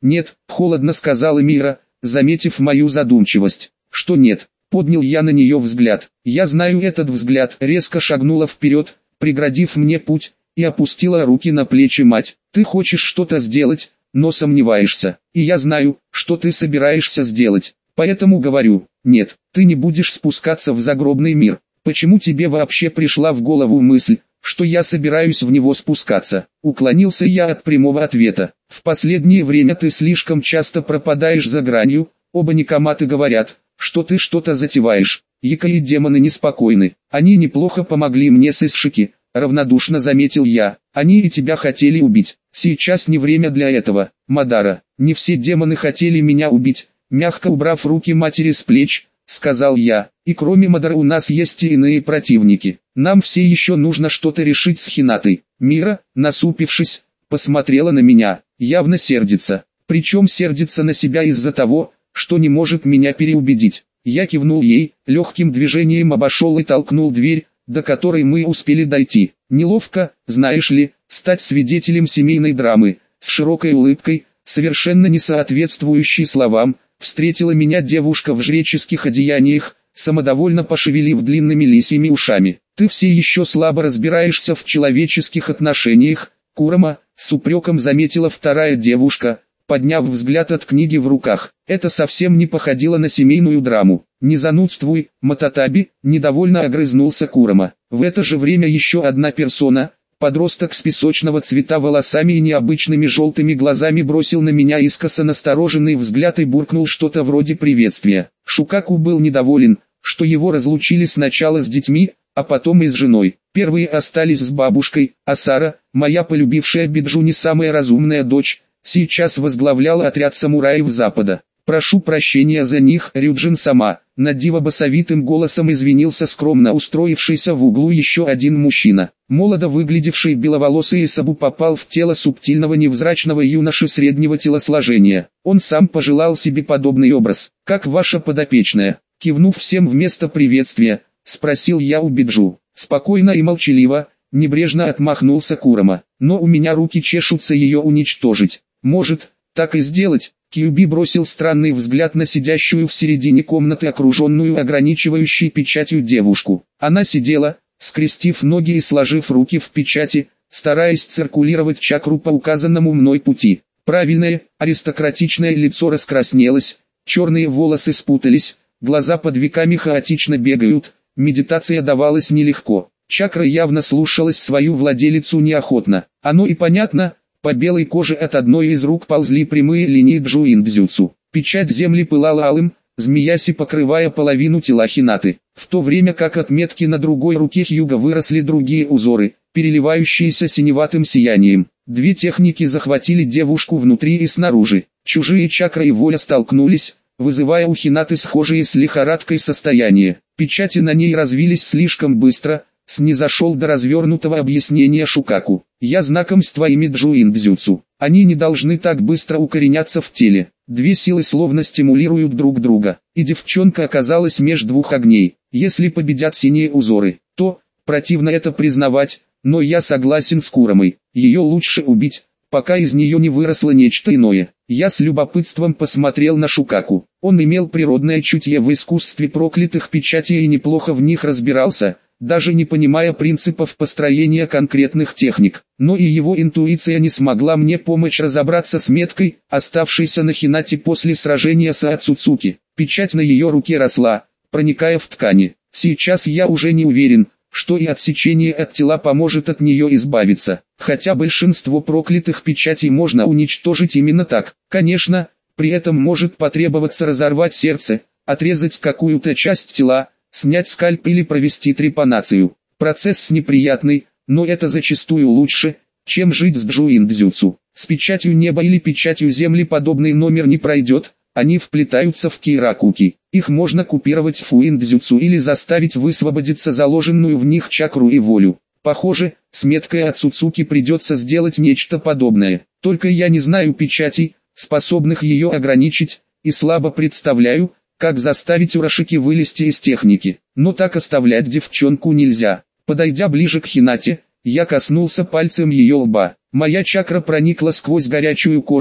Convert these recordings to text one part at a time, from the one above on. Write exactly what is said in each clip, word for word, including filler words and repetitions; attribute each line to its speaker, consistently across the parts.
Speaker 1: «Нет», — холодно сказала Мира, заметив мою задумчивость. «Что нет?» — поднял я на нее взгляд. «Я знаю этот взгляд», — резко шагнула вперед, преградив мне путь, и опустила руки на плечи мать. «Ты хочешь что-то сделать, но сомневаешься, и я знаю, что ты собираешься сделать. Поэтому говорю, нет, ты не будешь спускаться в загробный мир. Почему тебе вообще пришла в голову мысль, что я собираюсь в него спускаться?» Уклонился я от прямого ответа. «В последнее время ты слишком часто пропадаешь за гранью, оба некоматы говорят, что ты что-то затеваешь. Яка и демоны неспокойны, они неплохо помогли мне с Исшики», равнодушно заметил я. «Они и тебя хотели убить. Сейчас не время для этого, Мадара. Не все демоны хотели меня убить», мягко убрав руки матери с плеч, сказал я. «И кроме Мадара у нас есть и иные противники. Нам все еще нужно что-то решить с Хинатой». Мира, насупившись, посмотрела на меня, явно сердится. Причем сердится на себя из-за того, что не может меня переубедить. Я кивнул ей, легким движением обошел и толкнул дверь, до которой мы успели дойти. Неловко, знаешь ли, стать свидетелем семейной драмы. С широкой улыбкой, совершенно не соответствующей словам, встретила меня девушка в жреческих одеяниях, самодовольно пошевелив длинными лисьими ушами. «Ты все еще слабо разбираешься в человеческих отношениях, Курама», с упреком заметила вторая девушка, подняв взгляд от книги в руках. Это совсем не походило на семейную драму. «Не занудствуй, Мататаби», недовольно огрызнулся Курама. В это же время еще одна персона, подросток с песочного цвета волосами и необычными желтыми глазами, бросил на меня искоса настороженный взгляд и буркнул что-то вроде приветствия. Шукаку был недоволен, что его разлучили сначала с детьми, а потом и с женой. Первые остались с бабушкой, а Сара, моя полюбившая Биджу не самая разумная дочь, сейчас возглавляла отряд самураев Запада. «Прошу прощения за них, Рюджин-сама», надиво басовитым голосом извинился скромно устроившийся в углу еще один мужчина. Молодо выглядевший беловолосый Исабу попал в тело субтильного невзрачного юноши среднего телосложения. Он сам пожелал себе подобный образ. «Как ваша подопечная?» Кивнув всем вместо приветствия, спросил я у Биджу. Спокойно и молчаливо, небрежно отмахнулся Курама. «Но у меня руки чешутся ее уничтожить. Может, так и сделать?» Кьюби бросил странный взгляд на сидящую в середине комнаты окруженную ограничивающей печатью девушку. Она сидела, скрестив ноги и сложив руки в печати, стараясь циркулировать чакру по указанному мной пути. Правильное, аристократичное лицо раскраснелось, черные волосы спутались, глаза под веками хаотично бегают, медитация давалась нелегко. Чакра явно слушалась свою владелицу неохотно. Оно и понятно. По белой коже от одной из рук ползли прямые линии джуиндзюцу. Печать земли пылала алым, змеясь и покрывая половину тела Хинаты. В то время как от метки на другой руке Хьюга выросли другие узоры, переливающиеся синеватым сиянием. Две техники захватили девушку внутри и снаружи. Чужие чакры и воля столкнулись, вызывая у Хинаты схожие с лихорадкой состояния. Печати на ней развились слишком быстро, снизошел до развернутого объяснения Шукаку. «Я знаком с твоими джуиндзюцу. Они не должны так быстро укореняться в теле. Две силы словно стимулируют друг друга, и девчонка оказалась меж двух огней. Если победят синие узоры, то, противно это признавать, но я согласен с Курамой. Ее лучше убить, пока из нее не выросло нечто иное». Я с любопытством посмотрел на Шукаку. Он имел природное чутье в искусстве проклятых печатей и неплохо в них разбирался, даже не понимая принципов построения конкретных техник. Но и его интуиция не смогла мне помочь разобраться с меткой, оставшейся на Хинате после сражения с Ацуцуки. Печать на ее руке росла, проникая в ткани. Сейчас я уже не уверен, что и отсечение от тела поможет от нее избавиться. Хотя большинство проклятых печатей можно уничтожить именно так. Конечно, при этом может потребоваться разорвать сердце, отрезать какую-то часть тела, снять скальп или провести трепанацию. Процесс неприятный, но это зачастую лучше, чем жить с джуиндзюцу. С печатью неба или печатью земли подобный номер не пройдет, они вплетаются в кейракуки. Их можно купировать в фуиндзюцу или заставить высвободиться заложенную в них чакру и волю. Похоже, с меткой Ацуцуки придется сделать нечто подобное. Только я не знаю печатей, способных ее ограничить, и слабо представляю, как заставить Урашики вылезти из техники. Но так оставлять девчонку нельзя. Подойдя ближе к Хинате, я коснулся пальцем ее лба. Моя чакра проникла сквозь горячую кожу,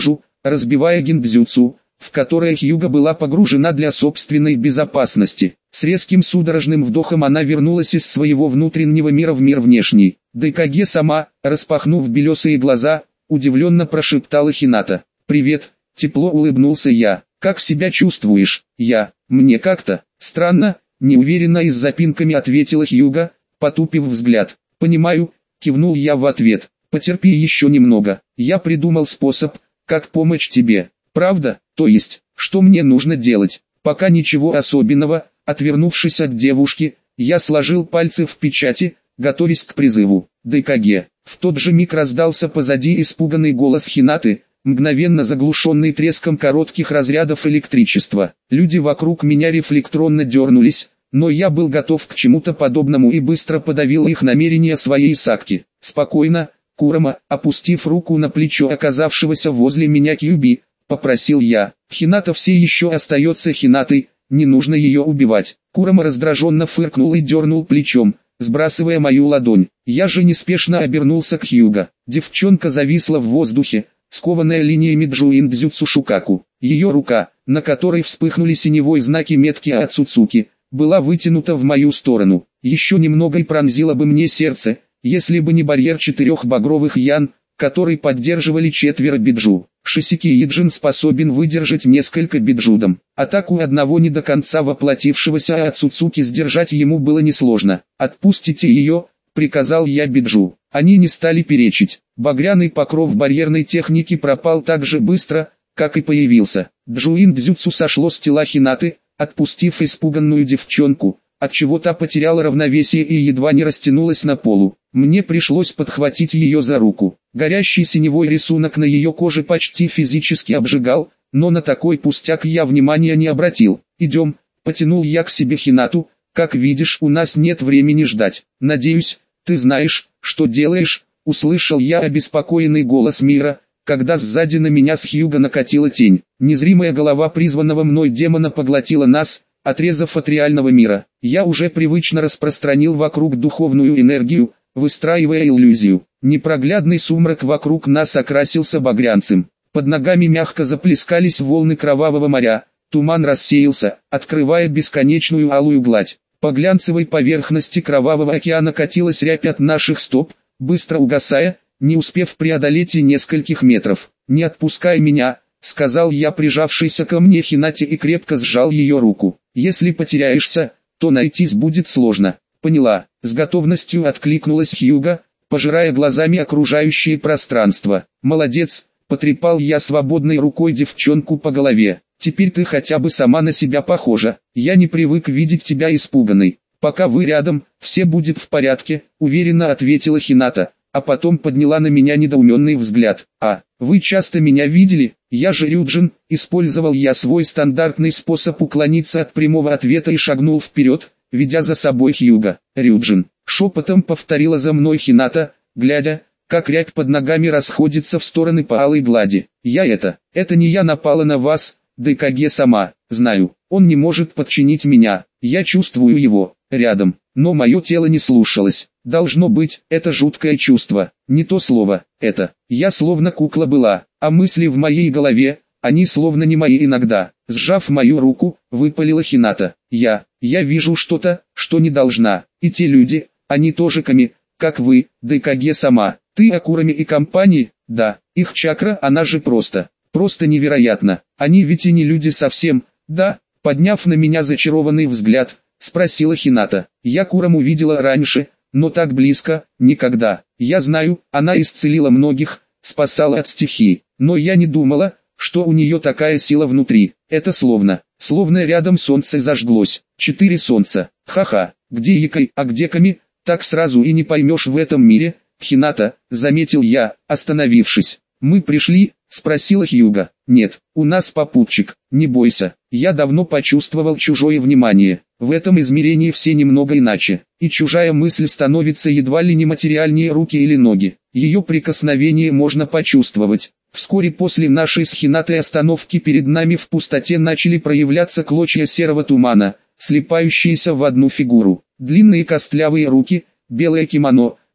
Speaker 1: разбивая гиндзюцу, в которое Хьюга была погружена для собственной безопасности. С резким судорожным вдохом она вернулась из своего внутреннего мира в мир внешний. Дайкаге сама, распахнув белесые глаза, удивленно прошептала Хината. «Привет», тепло улыбнулся я. «Как себя чувствуешь?» «Я, мне как-то странно», неуверенно и с запинками ответила Хьюга, потупив взгляд. «Понимаю», кивнул я в ответ. «Потерпи еще немного, я придумал способ, как помочь тебе». «Правда? То есть, что мне нужно делать?» «Пока ничего особенного», отвернувшись от девушки, я сложил пальцы в печати, готовясь к призыву. «Дайкаге». В тот же миг раздался позади испуганный голос Хинаты, мгновенно заглушенный треском коротких разрядов электричества. Люди вокруг меня рефлекторно дернулись, но я был готов к чему-то подобному и быстро подавил их намерения своей сакки. «Спокойно, Курама», опустив руку на плечо оказавшегося возле меня Кьюби, попросил я. «Хината все еще остается Хинатой, не нужно ее убивать». Курама раздраженно фыркнул и дернул плечом, сбрасывая мою ладонь. Я же неспешно обернулся к Хьюга. Девчонка зависла в воздухе, скованная линиями Джуиндзюцу Шукаку. Ее рука, на которой вспыхнули синевой знаки метки Ацуцуки, была вытянута в мою сторону. Еще немного и пронзило бы мне сердце, если бы не барьер четырех багровых ян, который поддерживали четверо биджу. Шисики Иджин способен выдержать несколько биджудом. Атаку одного не до конца воплотившегося Ацуцуки сдержать ему было несложно. «Отпустите ее», — приказал я биджу. Они не стали перечить. Багряный покров барьерной техники пропал так же быстро, как и появился. Джуиндзюцу сошло с тела Хинаты, отпустив испуганную девчонку, отчего та потеряла равновесие и едва не растянулась на полу. Мне пришлось подхватить ее за руку. Горящий синевой рисунок на ее коже почти физически обжигал, но на такой пустяк я внимания не обратил. «Идем», — потянул я к себе Хинату, «как видишь, у нас нет времени ждать. Надеюсь, ты знаешь, что делаешь», — услышал я обеспокоенный голос Мира, когда сзади на меня с Хьюга накатила тень. Незримая голова призванного мной демона поглотила нас, отрезав от реального мира. Я уже привычно распространил вокруг духовную энергию, выстраивая иллюзию. Непроглядный сумрак вокруг нас окрасился багрянцем. Под ногами мягко заплескались волны кровавого моря, туман рассеялся, открывая бесконечную алую гладь. По глянцевой поверхности кровавого океана катилась рябь от наших стоп, быстро угасая, не успев преодолеть и нескольких метров. «Не отпускай меня», — сказал я прижавшейся ко мне Хинате и крепко сжал ее руку. «Если потеряешься, то найтись будет сложно». «Поняла», — с готовностью откликнулась Хьюга, пожирая глазами окружающее пространство. «Молодец», — потрепал я свободной рукой девчонку по голове. «Теперь ты хотя бы сама на себя похожа. Я не привык видеть тебя испуганной. Пока вы рядом, все будет в порядке», — уверенно ответила Хината, а потом подняла на меня недоуменный взгляд. «А, вы часто меня видели? Я же Рюджин», — использовал я свой стандартный способ уклониться от прямого ответа и шагнул вперед, ведя за собой Хьюга. «Рюджин», — шепотом повторила за мной Хината, глядя, как рябь под ногами расходится в стороны по алой глади. «Я это, это не я напала на вас, Дайкаге сама, знаю, он не может подчинить меня, я чувствую его, рядом, но мое тело не слушалось. Должно быть, это жуткое чувство, не то слово, это, я словно кукла была, а мысли в моей голове, они словно не мои иногда». Сжав мою руку, выпалила Хината. «Я, я вижу что-то, что не должна, и те люди, они тоже ками, как вы, Дайкаге сама. Ты о Кураме и компании?» «Да, их чакра, она же просто, просто невероятно. Они ведь и не люди совсем, да?» Подняв на меня зачарованный взгляд, спросила Хината. «Я Кураму видела раньше, но так близко, никогда. Я знаю, она исцелила многих, спасала от стихии, но я не думала, что у нее такая сила внутри. Это словно, словно рядом солнце зажглось. Четыре солнца. Ха-ха, где Якой, а где Ками, так сразу и не поймешь в этом мире». «Хината», — заметил я, остановившись. «Мы пришли?» — спросила Хьюга. «Нет, у нас попутчик, не бойся». Я давно почувствовал чужое внимание. В этом измерении все немного иначе, и чужая мысль становится едва ли не материальнее руки или ноги. Ее прикосновение можно почувствовать. Вскоре после нашей с Хинатой остановки перед нами в пустоте начали проявляться клочья серого тумана, слипающиеся в одну фигуру. Длинные костлявые руки, белое кимоно,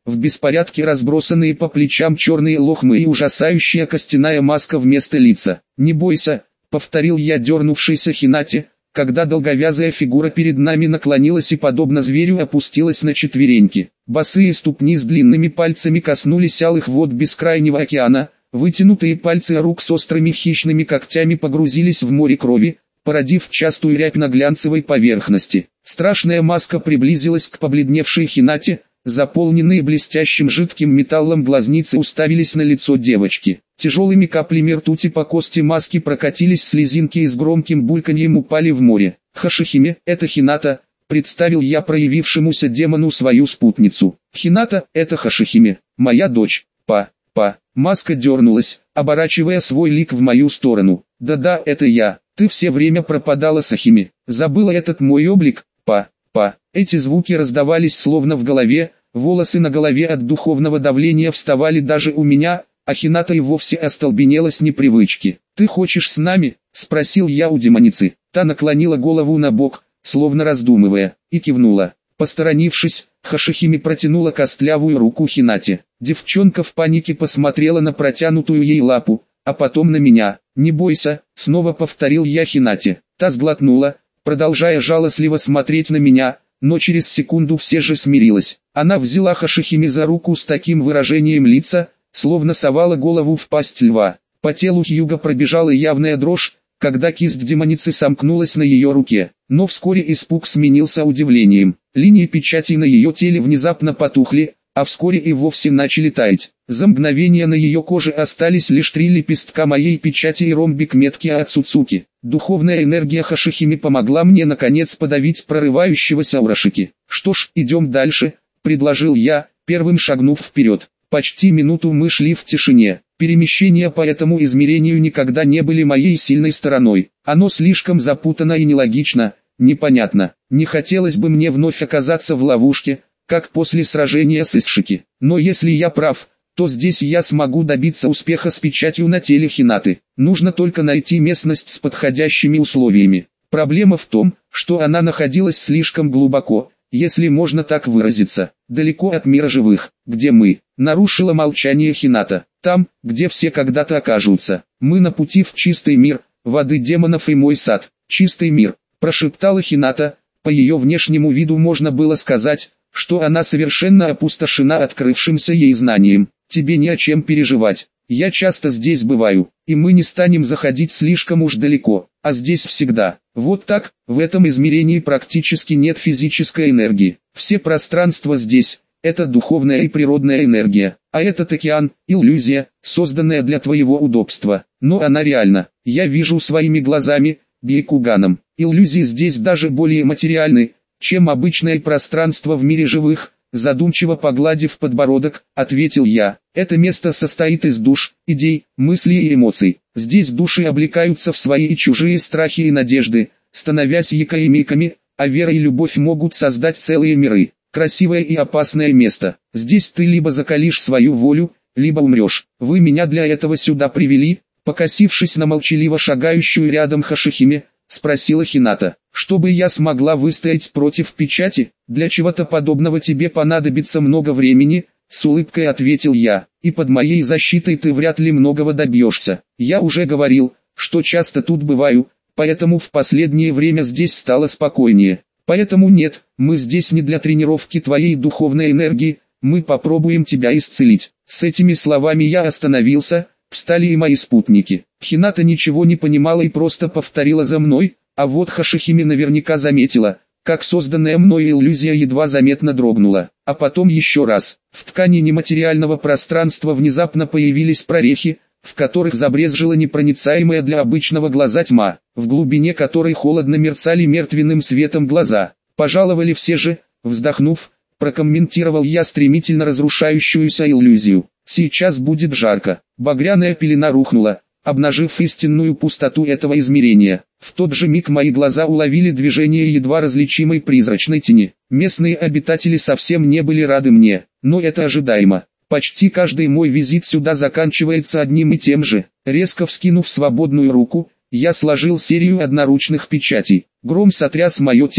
Speaker 1: в беспорядке разбросанные по плечам черные лохмы и ужасающая костяная маска вместо лица. «Не бойся», — повторил я дернувшейся Хинате, когда долговязая фигура перед нами наклонилась и подобно зверю опустилась на четвереньки. Босые ступни с длинными пальцами коснулись алых вод бескрайнего океана, вытянутые пальцы рук с острыми хищными когтями погрузились в море крови, породив частую рябь на глянцевой поверхности. Страшная маска приблизилась к побледневшей Хинате, заполненные блестящим жидким металлом глазницы уставились на лицо девочки. Тяжелыми каплями ртути по кости маски прокатились слезинки и с громким бульканьем упали в море. «Хашихиме, это Хината», — представил я проявившемуся демону свою спутницу. «Хината, это Хашихиме, моя дочь, па, па». Маска дернулась, оборачивая свой лик в мою сторону. «Да-да, это я. Ты все время пропадала, Сахиме. Забыла этот мой облик, па, па». Эти звуки раздавались словно в голове, волосы на голове от духовного давления вставали даже у меня, а Хината и вовсе остолбенела с непривычки. «Ты хочешь с нами?» — спросил я у демоницы. Та наклонила голову на бок, словно раздумывая, и кивнула. Посторонившись, Хашихиме протянула костлявую руку Хинате. Девчонка в панике посмотрела на протянутую ей лапу, а потом на меня. «Не бойся», — снова повторил я Хинате. Та сглотнула, продолжая жалостливо смотреть на меня, но через секунду все же смирилась. Она взяла Хашихиме за руку с таким выражением лица, словно совала голову в пасть льва. По телу Хьюга пробежала явная дрожь, когда кисть демоницы сомкнулась на ее руке. Но вскоре испуг сменился удивлением. Линии печати на ее теле внезапно потухли, а вскоре и вовсе начали таять. За мгновение на ее коже остались лишь три лепестка моей печати и ромбик метки Ацуцуки. Духовная энергия Хашихиме помогла мне наконец подавить прорывающегося Урашики. «Что ж, идем дальше», — предложил я, первым шагнув вперед. Почти минуту мы шли в тишине. Перемещения по этому измерению никогда не были моей сильной стороной. Оно слишком запутано и нелогично, непонятно. Не хотелось бы мне вновь оказаться в ловушке, как после сражения с Исшики. Но если я прав, то здесь я смогу добиться успеха с печатью на теле Хинаты. Нужно только найти местность с подходящими условиями. Проблема в том, что она находилась слишком глубоко, если можно так выразиться, далеко от мира живых, где мы. Нарушила молчание Хината. Там, где все когда-то окажутся. Мы на пути в чистый мир, воды демонов и мой сад. Чистый мир, прошептала Хината. По ее внешнему виду можно было сказать, что она совершенно опустошена открывшимся ей знанием. Тебе не о чем переживать. Я часто здесь бываю, и мы не станем заходить слишком уж далеко, а здесь всегда. Вот так, в этом измерении практически нет физической энергии. Все пространства здесь – это духовная и природная энергия, а этот океан – иллюзия, созданная для твоего удобства. Но она реальна. Я вижу своими глазами, Бейкуганом. Иллюзии здесь даже более материальны, чем обычное пространство в мире живых. Задумчиво погладив подбородок, ответил я. Это место состоит из душ, идей, мыслей и эмоций. Здесь души облекаются в свои и чужие страхи и надежды, становясь якоимиками, а вера и любовь могут создать целые миры. Красивое и опасное место. Здесь ты либо закалишь свою волю, либо умрешь. Вы меня для этого сюда привели? Покосившись на молчаливо шагающую рядом Хашихиме, спросила Хината. «Чтобы я смогла выстоять против печати, для чего-то подобного тебе понадобится много времени», с улыбкой ответил я. «И под моей защитой ты вряд ли многого добьешься. Я уже говорил, что часто тут бываю, поэтому в последнее время здесь стало спокойнее. Поэтому нет, мы здесь не для тренировки твоей духовной энергии, мы попробуем тебя исцелить». С этими словами я остановился, встали и мои спутники. Хината ничего не понимала и просто повторила за мной. А вот Хашихиме наверняка заметила, как созданная мной иллюзия едва заметно дрогнула. А потом еще раз. В ткани нематериального пространства внезапно появились прорехи, в которых забрезжила непроницаемая для обычного глаза тьма, в глубине которой холодно мерцали мертвенным светом глаза. «Пожаловали все же», вздохнув, прокомментировал я стремительно разрушающуюся иллюзию. «Сейчас будет жарко». Багряная пелена рухнула, обнажив истинную пустоту этого измерения. В тот же миг мои глаза уловили движение едва различимой призрачной тени. Местные обитатели совсем не были рады мне, но это ожидаемо. Почти каждый мой визит сюда заканчивается одним и тем же. Резко вскинув свободную руку, я сложил серию одноручных печатей. Гром сотряс мое тело.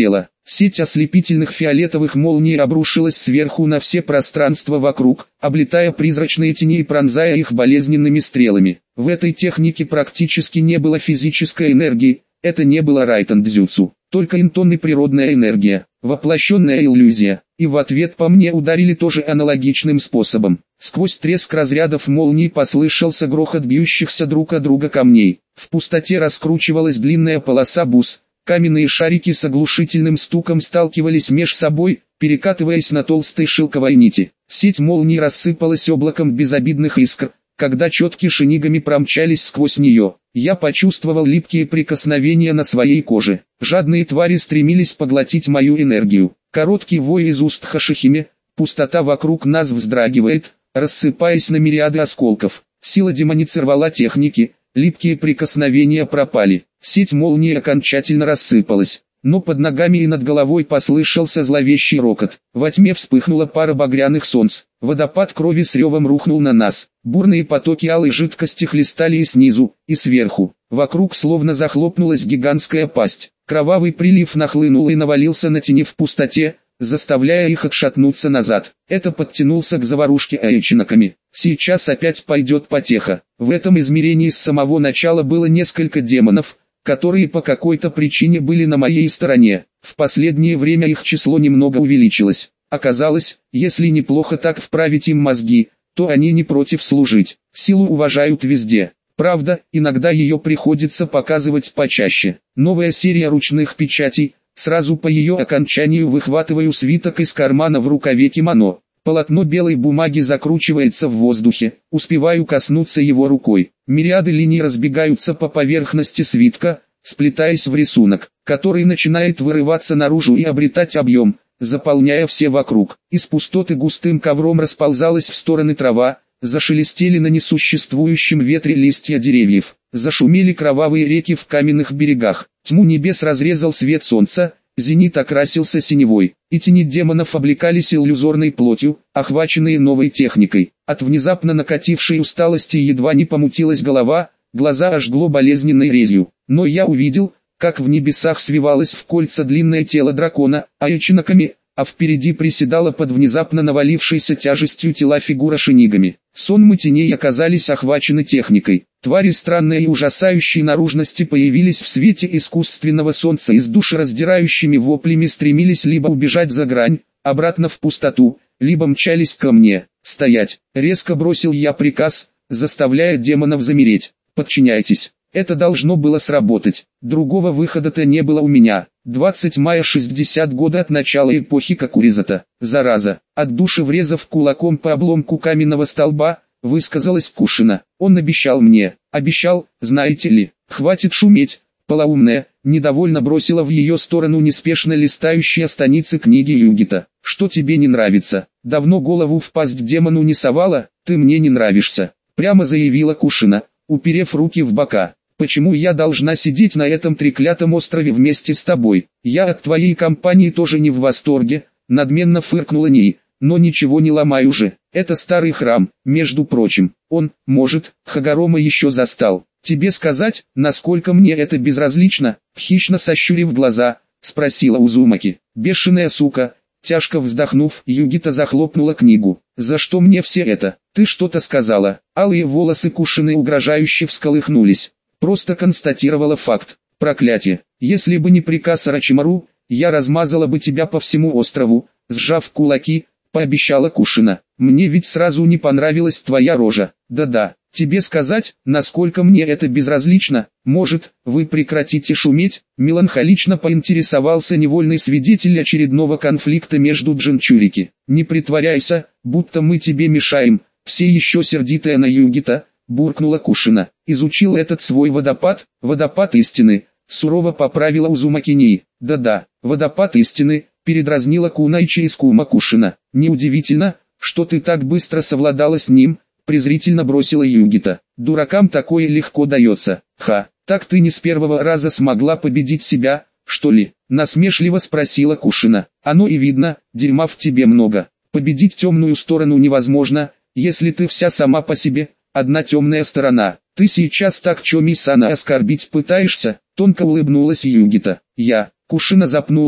Speaker 1: Сеть ослепительных фиолетовых молний обрушилась сверху на все пространства вокруг, облетая призрачные тени и пронзая их болезненными стрелами. В этой технике практически не было физической энергии, это не было райтан-дзюцу, только интонная природная энергия, воплощенная иллюзия, и в ответ по мне ударили тоже аналогичным способом. Сквозь треск разрядов молний послышался грохот бьющихся друг от друга камней, в пустоте раскручивалась длинная полоса бус, каменные шарики с оглушительным стуком сталкивались меж собой, перекатываясь на толстой шелковой нити. Сеть молний рассыпалась облаком безобидных искр, когда четки шинигами промчались сквозь нее. Я почувствовал липкие прикосновения на своей коже. Жадные твари стремились поглотить мою энергию. Короткий вой из уст Хашихиме, пустота вокруг нас вздрагивает, рассыпаясь на мириады осколков. Сила демоницы рвала техники, липкие прикосновения пропали. Сеть молнии окончательно рассыпалась. Но под ногами и над головой послышался зловещий рокот. Во тьме вспыхнула пара багряных солнц. Водопад крови с ревом рухнул на нас. Бурные потоки алой жидкости хлестали и снизу, и сверху. Вокруг словно захлопнулась гигантская пасть. Кровавый прилив нахлынул и навалился на тени в пустоте, заставляя их отшатнуться назад. Это подтянулся к заварушке эйчиноками. Сейчас опять пойдет потеха. В этом измерении с самого начала было несколько демонов, которые по какой-то причине были на моей стороне. В последнее время их число немного увеличилось. Оказалось, если неплохо так вправить им мозги, то они не против служить. Силу уважают везде. Правда, иногда ее приходится показывать почаще. Новая серия ручных печатей. Сразу по ее окончанию выхватываю свиток из кармана в рукаве кимоно. Полотно белой бумаги закручивается в воздухе, успеваю коснуться его рукой. Мириады линий разбегаются по поверхности свитка, сплетаясь в рисунок, который начинает вырываться наружу и обретать объем, заполняя все вокруг. Из пустоты густым ковром расползалась в стороны трава, зашелестели на несуществующем ветре листья деревьев, зашумели кровавые реки в каменных берегах. Тьму небес разрезал свет солнца, зенит окрасился синевой, и тени демонов облекались иллюзорной плотью, охваченные новой техникой. От внезапно накатившей усталости едва не помутилась голова, глаза ожгло болезненной резью. Но я увидел, как в небесах свивалось в кольца длинное тело дракона, эйчиноками, а впереди приседала под внезапно навалившейся тяжестью тела фигура шинигами. Сонмы теней оказались охвачены техникой. Твари странной и ужасающей наружности появились в свете искусственного солнца и с душераздирающими воплями стремились либо убежать за грань, обратно в пустоту, либо мчались ко мне. «Стоять!» — резко бросил я приказ, заставляя демонов замереть. «Подчиняйтесь!» Это должно было сработать. Другого выхода-то не было у меня. двадцать мая шестьдесят года от начала эпохи Кокуризата. Зараза. От души врезав кулаком по обломку каменного столба, высказалась Кушина. Он обещал мне. Обещал, знаете ли. Хватит шуметь, полоумная. Недовольно бросила в ее сторону неспешно листающая страницы книги Югита. Что тебе не нравится? Давно голову в пасть демону не совала? Ты мне не нравишься. Прямо заявила Кушина, уперев руки в бока. Почему я должна сидеть на этом треклятом острове вместе с тобой? Я от твоей компании тоже не в восторге, надменно фыркнула Ней, но ничего не ломаю же. Это старый храм, между прочим. Он, может, Хагорома еще застал. Тебе сказать, насколько мне это безразлично? Хищно сощурив глаза, спросила Узумаки. Бешеная сука. Тяжко вздохнув, Югита захлопнула книгу. «За что мне все это? Ты что-то сказала?» Алые волосы Кушины угрожающе всколыхнулись. Просто констатировала факт. Проклятие. Если бы не приказ Орочимару, я размазала бы тебя по всему острову, сжав кулаки, пообещала Кушина. Мне ведь сразу не понравилась твоя рожа. Да-да, тебе сказать, насколько мне это безразлично? Может, вы прекратите шуметь? Меланхолично поинтересовался невольный свидетель очередного конфликта между Джинчурики. Не притворяйся, будто мы тебе мешаем. Все еще сердитая на Югита, буркнула Кушина. Изучил этот свой водопад, водопад истины, сурово поправила Узумаки Ней. Да-да, водопад истины, передразнила Кунайчи из Кума Кушина. Неудивительно, что ты так быстро совладала с ним, презрительно бросила Югита. Дуракам такое легко дается. Ха, так ты не с первого раза смогла победить себя, что ли? Насмешливо спросила Кушина. Оно и видно, дерьма в тебе много. Победить темную сторону невозможно, если ты вся сама по себе. Одна темная сторона. Ты сейчас так Чоми-сана оскорбить пытаешься? Тонко улыбнулась Югита. Я. Кушина запнулась,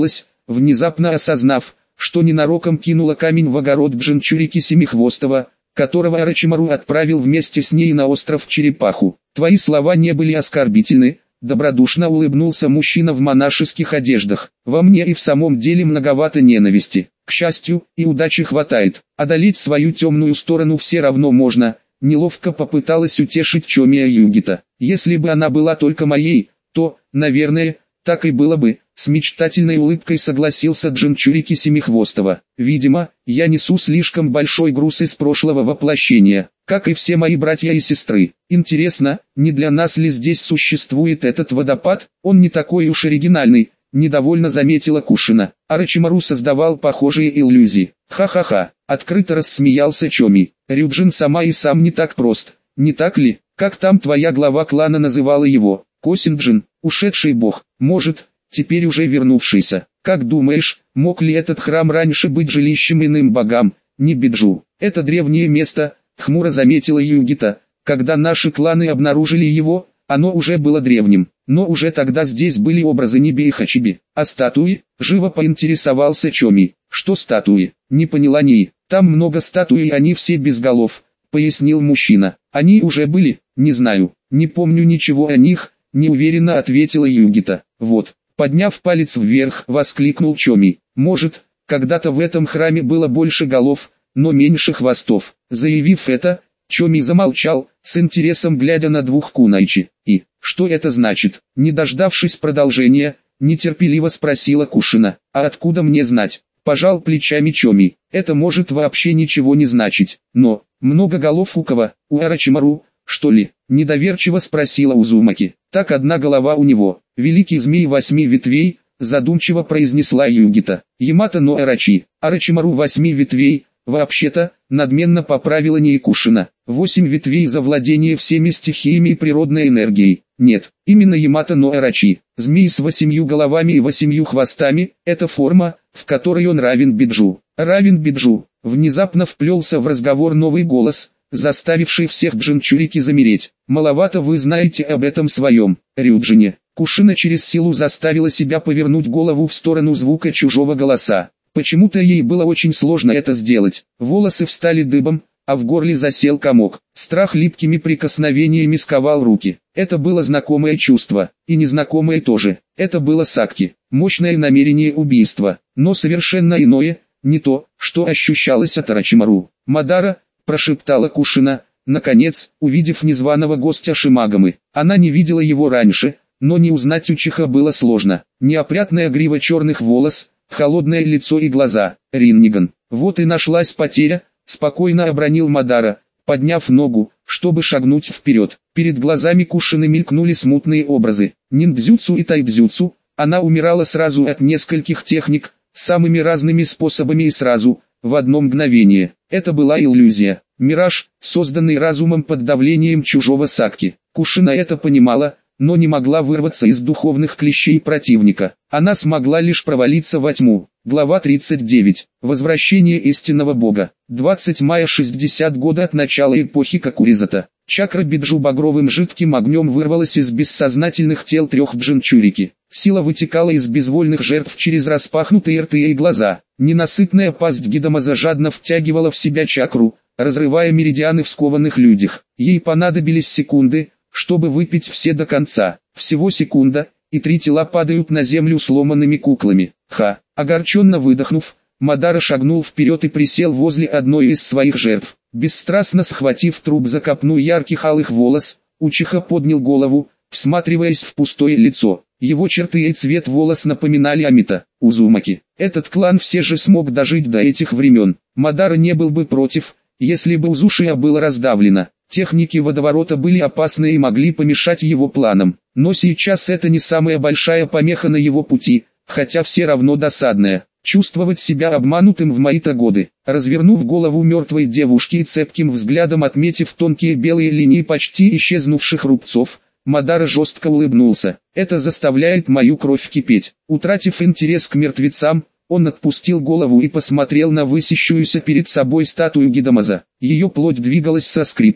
Speaker 1: внезапно осознав, что ненароком кинула камень в огород Джинчурики Семихвостого, которого Орочимару отправил вместе с ней на остров Черепаху. «Твои слова не были оскорбительны», — добродушно улыбнулся мужчина в монашеских одеждах. «Во мне и в самом деле многовато ненависти. К счастью, и удачи хватает. Одолеть свою темную сторону все равно можно», — неловко попыталась утешить Чомия Югита. «Если бы она была только моей, то, наверное, так и было бы», — с мечтательной улыбкой согласился Джинчурики Семихвостого. «Видимо, я несу слишком большой груз из прошлого воплощения, как и все мои братья и сестры. Интересно, не для нас ли здесь существует этот водопад? Он не такой уж оригинальный», — недовольно заметила Кушина. Орочимару создавал похожие иллюзии. «Ха-ха-ха», — открыто рассмеялся Чоми. «Рюджин сама и сам не так прост, не так ли? Как там твоя глава клана называла его? Косинджин, ушедший бог, может, теперь уже вернувшийся. Как думаешь, мог ли этот храм раньше быть жилищем иным богам, не Биджу? Это древнее место», — хмуро заметила Югита. «Когда наши кланы обнаружили его, оно уже было древним, но уже тогда здесь были образы Ниби и Хачиби. А статуи?» — живо поинтересовался Чоми. «Что статуи?» — не поняла Ни. «Там много статуй, и они все без голов», — пояснил мужчина. «Они уже были, не знаю, не помню ничего о них», — неуверенно ответила Югита. «Вот». Подняв палец вверх, воскликнул Чоми. «Может, когда-то в этом храме было больше голов, но меньше хвостов». Заявив это, Чоми замолчал, с интересом глядя на двух кунайчи. «И, что это значит?» Не дождавшись продолжения, нетерпеливо спросила Кушина. «А откуда мне знать?» Пожал плечами Чоми. «Это может вообще ничего не значить. Но, много голов у кого? У Орочимару, что ли?» Недоверчиво спросила Узумаки. «Так одна голова у него. Великий змей восьми ветвей», задумчиво произнесла Югита. «Ямато но Орочи, Орочимару восьми ветвей, вообще-то», надменно поправила Неикушина. «Восемь ветвей за владение всеми стихиями и природной энергией. Нет, именно Ямато но Орочи. Змей с восемью головами и восемью хвостами – это форма, в которой он равен Биджу». «Равен Биджу», внезапно вплелся в разговор новый голос, заставивший всех Джинчурики замереть. «Маловато вы знаете об этом своем Рюджине». Кушина через силу заставила себя повернуть голову в сторону звука чужого голоса. Почему-то ей было очень сложно это сделать. Волосы встали дыбом, а в горле засел комок. Страх липкими прикосновениями сковал руки. Это было знакомое чувство, и незнакомое тоже. Это было Сакки, мощное намерение убийства, но совершенно иное, не то, что ощущалось от Орочимару. «Мадара», — прошептала Кушина, наконец, увидев незваного гостя Шимагамы. Она не видела его раньше, но не узнать Учиха было сложно. Неопрятная грива черных волос, холодное лицо и глаза. «Ринниган, вот и нашлась потеря», — спокойно обронил Мадара, подняв ногу, чтобы шагнуть вперед. Перед глазами Кушины мелькнули смутные образы. Ниндзюцу и тайдзюцу. Она умирала сразу от нескольких техник, самыми разными способами и сразу, в одно мгновение. Это была иллюзия, мираж, созданный разумом под давлением чужого Сакки. Кушина это понимала, но не могла вырваться из духовных клещей противника. Она смогла лишь провалиться во тьму. Глава тридцать девять. Возвращение истинного бога. двадцатого мая шестьдесят года от начала эпохи Какуризата. Чакра Биджу багровым жидким огнем вырвалась из бессознательных тел трех Джинчурики. Сила вытекала из безвольных жертв через распахнутые рты и глаза. Ненасытная пасть Гидамаза жадно втягивала в себя чакру, разрывая меридианы в скованных людях. Ей понадобились секунды, чтобы выпить все до конца. Всего секунда, и три тела падают на землю сломанными куклами. Ха! Огорченно выдохнув, Мадара шагнул вперед и присел возле одной из своих жертв. Бесстрастно схватив труп за копну ярких алых волос, Учиха поднял голову, всматриваясь в пустое лицо. Его черты и цвет волос напоминали Амита, Узумаки. Этот клан все же смог дожить до этих времен. Мадара не был бы против, если бы Узушия было раздавлено. Техники водоворота были опасны и могли помешать его планам. Но сейчас это не самая большая помеха на его пути, хотя все равно досадная. Чувствовать себя обманутым в мои-то годы. Развернув голову мертвой девушки и цепким взглядом отметив тонкие белые линии почти исчезнувших рубцов, Мадара жестко улыбнулся. «Это заставляет мою кровь кипеть». Утратив интерес к мертвецам, он отпустил голову и посмотрел на высящуюся перед собой статую Гидамаза. Ее плоть двигалась со скрипом,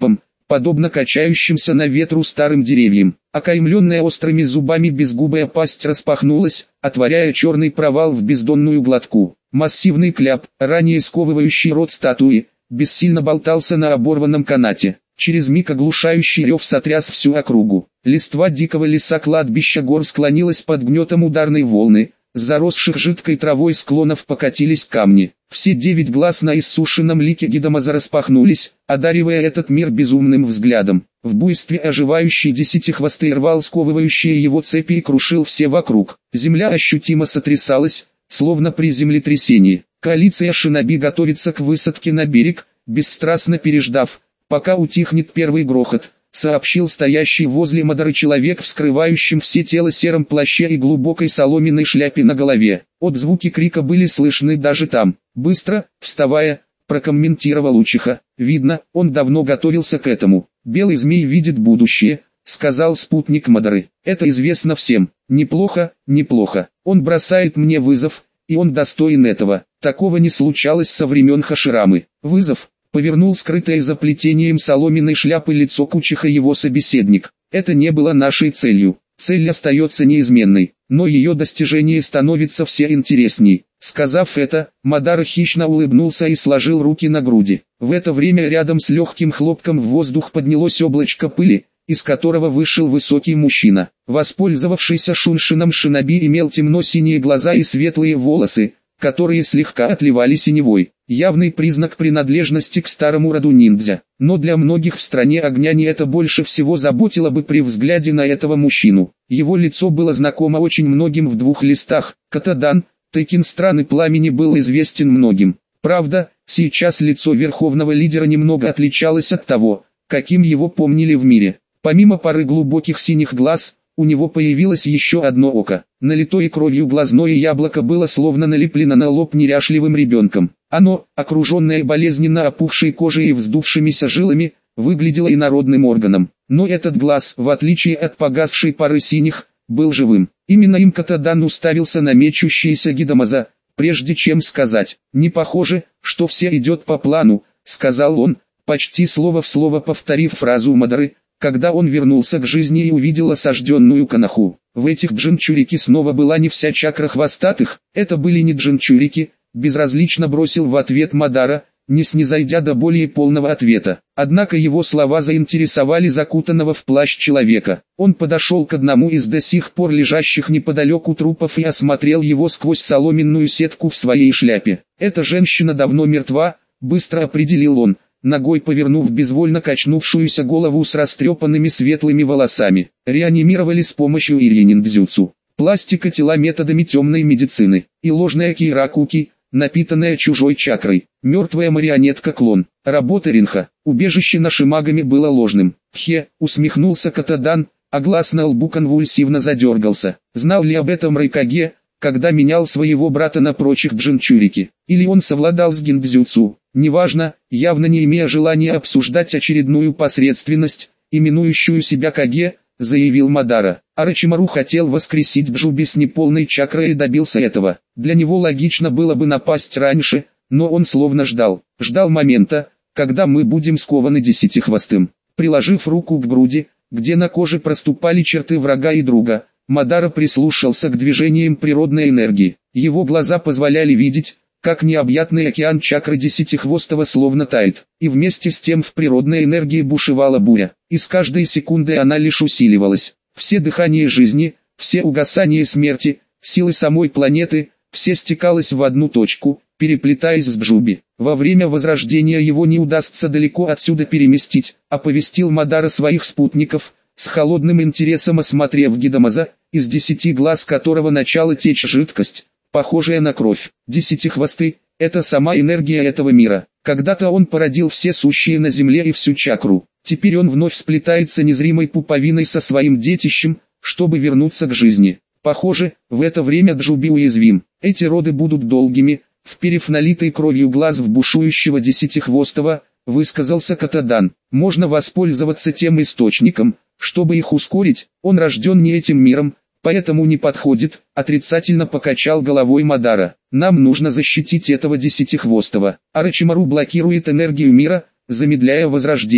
Speaker 1: подобно качающимся на ветру старым деревьям. Окаймленная острыми зубами безгубая пасть распахнулась, отворяя черный провал в бездонную глотку. Массивный кляп, ранее сковывающий рот статуи, бессильно болтался на оборванном канате. Через миг оглушающий рев сотряс всю округу. Листва дикого леса кладбища гор склонилась под гнетом ударной волны, с заросших жидкой травой склонов покатились камни. Все девять глаз на иссушенном лике Гидамаза распахнулись, одаривая этот мир безумным взглядом. В буйстве оживающий десятихвостый рвал сковывающие его цепи и крушил все вокруг. Земля ощутимо сотрясалась, словно при землетрясении. Коалиция шиноби готовится к высадке на берег, бесстрастно переждав, пока утихнет первый грохот, сообщил стоящий возле Мадары человек в скрывающем все тело сером плаще и глубокой соломенной шляпе на голове. Отзвуки крика были слышны даже там. Быстро, вставая, прокомментировал Учиха. Видно, он давно готовился к этому. Белый змей видит будущее, сказал спутник Мадары. Это известно всем. Неплохо, неплохо. Он бросает мне вызов, и он достоин этого. Такого не случалось со времен Хаширамы. Вызов. Повернул скрытое за плетением соломенной шляпы лицо Кучиха его собеседник. Это не было нашей целью. Цель остается неизменной, но ее достижение становится все интересней. Сказав это, Мадара хищно улыбнулся и сложил руки на груди. В это время рядом с легким хлопком в воздух поднялось облачко пыли, из которого вышел высокий мужчина. Воспользовавшийся шуншином шиноби имел темно-синие глаза и светлые волосы, которые слегка отливали синевой. Явный признак принадлежности к старому роду ниндзя. Но для многих в стране огня не это больше всего заботило бы при взгляде на этого мужчину. Его лицо было знакомо очень многим в двух листах. Катадан, Текин страны пламени, был известен многим. Правда, сейчас лицо верховного лидера немного отличалось от того, каким его помнили в мире. Помимо пары глубоких синих глаз, у него появилось еще одно око. Налитое кровью глазное яблоко было словно налеплено на лоб неряшливым ребенком. Оно, окруженное болезненно опухшей кожей и вздувшимися жилами, выглядело инородным органом. Но этот глаз, в отличие от погасшей пары синих, был живым. Именно им Катадан уставился на мечущиеся Гидамаза, прежде чем сказать: «Не похоже, что все идет по плану», — сказал он, почти слово в слово повторив фразу Мадары, когда он вернулся к жизни и увидел осажденную Канаху. В этих джинчурики снова была не вся чакра хвостатых, это были не джинчурики, безразлично бросил в ответ Мадара, не снизойдя до более полного ответа. Однако его слова заинтересовали закутанного в плащ человека. Он подошел к одному из до сих пор лежащих неподалеку трупов и осмотрел его сквозь соломенную сетку в своей шляпе. «Эта женщина давно мертва», — быстро определил он, ногой повернув безвольно качнувшуюся голову с растрепанными светлыми волосами. Реанимировали с помощью ирьянин-дзюцу. Пластика тела методами темной медицины. И ложная кейракуки, напитанная чужой чакрой. Мертвая марионетка-клон. Работа Ринха. Убежище на Шимагами было ложным. Хе, усмехнулся Катадан, а глаз на лбу конвульсивно задергался. Знал ли об этом Райкаге, когда менял своего брата на прочих джинчурики? Или он совладал с гиндзюцу? Неважно, явно не имея желания обсуждать очередную посредственность, именующую себя Каге, заявил Мадара. Орочимару хотел воскресить Джуби с неполной чакрой и добился этого. Для него логично было бы напасть раньше, но он словно ждал. Ждал момента, когда мы будем скованы десятихвостым. Приложив руку к груди, где на коже проступали черты врага и друга, Мадара прислушался к движениям природной энергии. Его глаза позволяли видеть, как необъятный океан чакры десятихвостого словно тает, и вместе с тем в природной энергии бушевала буря, и с каждой секундой она лишь усиливалась. Все дыхания жизни, все угасания смерти, силы самой планеты, все стекалось в одну точку, переплетаясь с Джуби. Во время возрождения его не удастся далеко отсюда переместить, оповестил Мадара своих спутников, с холодным интересом осмотрев Гидамаза, из десяти глаз которого начала течь жидкость, похожая на кровь. Десятихвосты – это сама энергия этого мира. Когда-то он породил все сущие на земле и всю чакру. Теперь он вновь сплетается незримой пуповиной со своим детищем, чтобы вернуться к жизни. Похоже, в это время Джуби уязвим. Эти роды будут долгими, вперев налитой кровью глаз в бушующего десятихвостого, высказался Катадан. Можно воспользоваться тем источником, чтобы их ускорить. Он рожден не этим миром, поэтому не подходит, отрицательно покачал головой Мадара. Нам нужно защитить этого десятихвостого. Орочимару блокирует энергию мира, замедляя возрождение.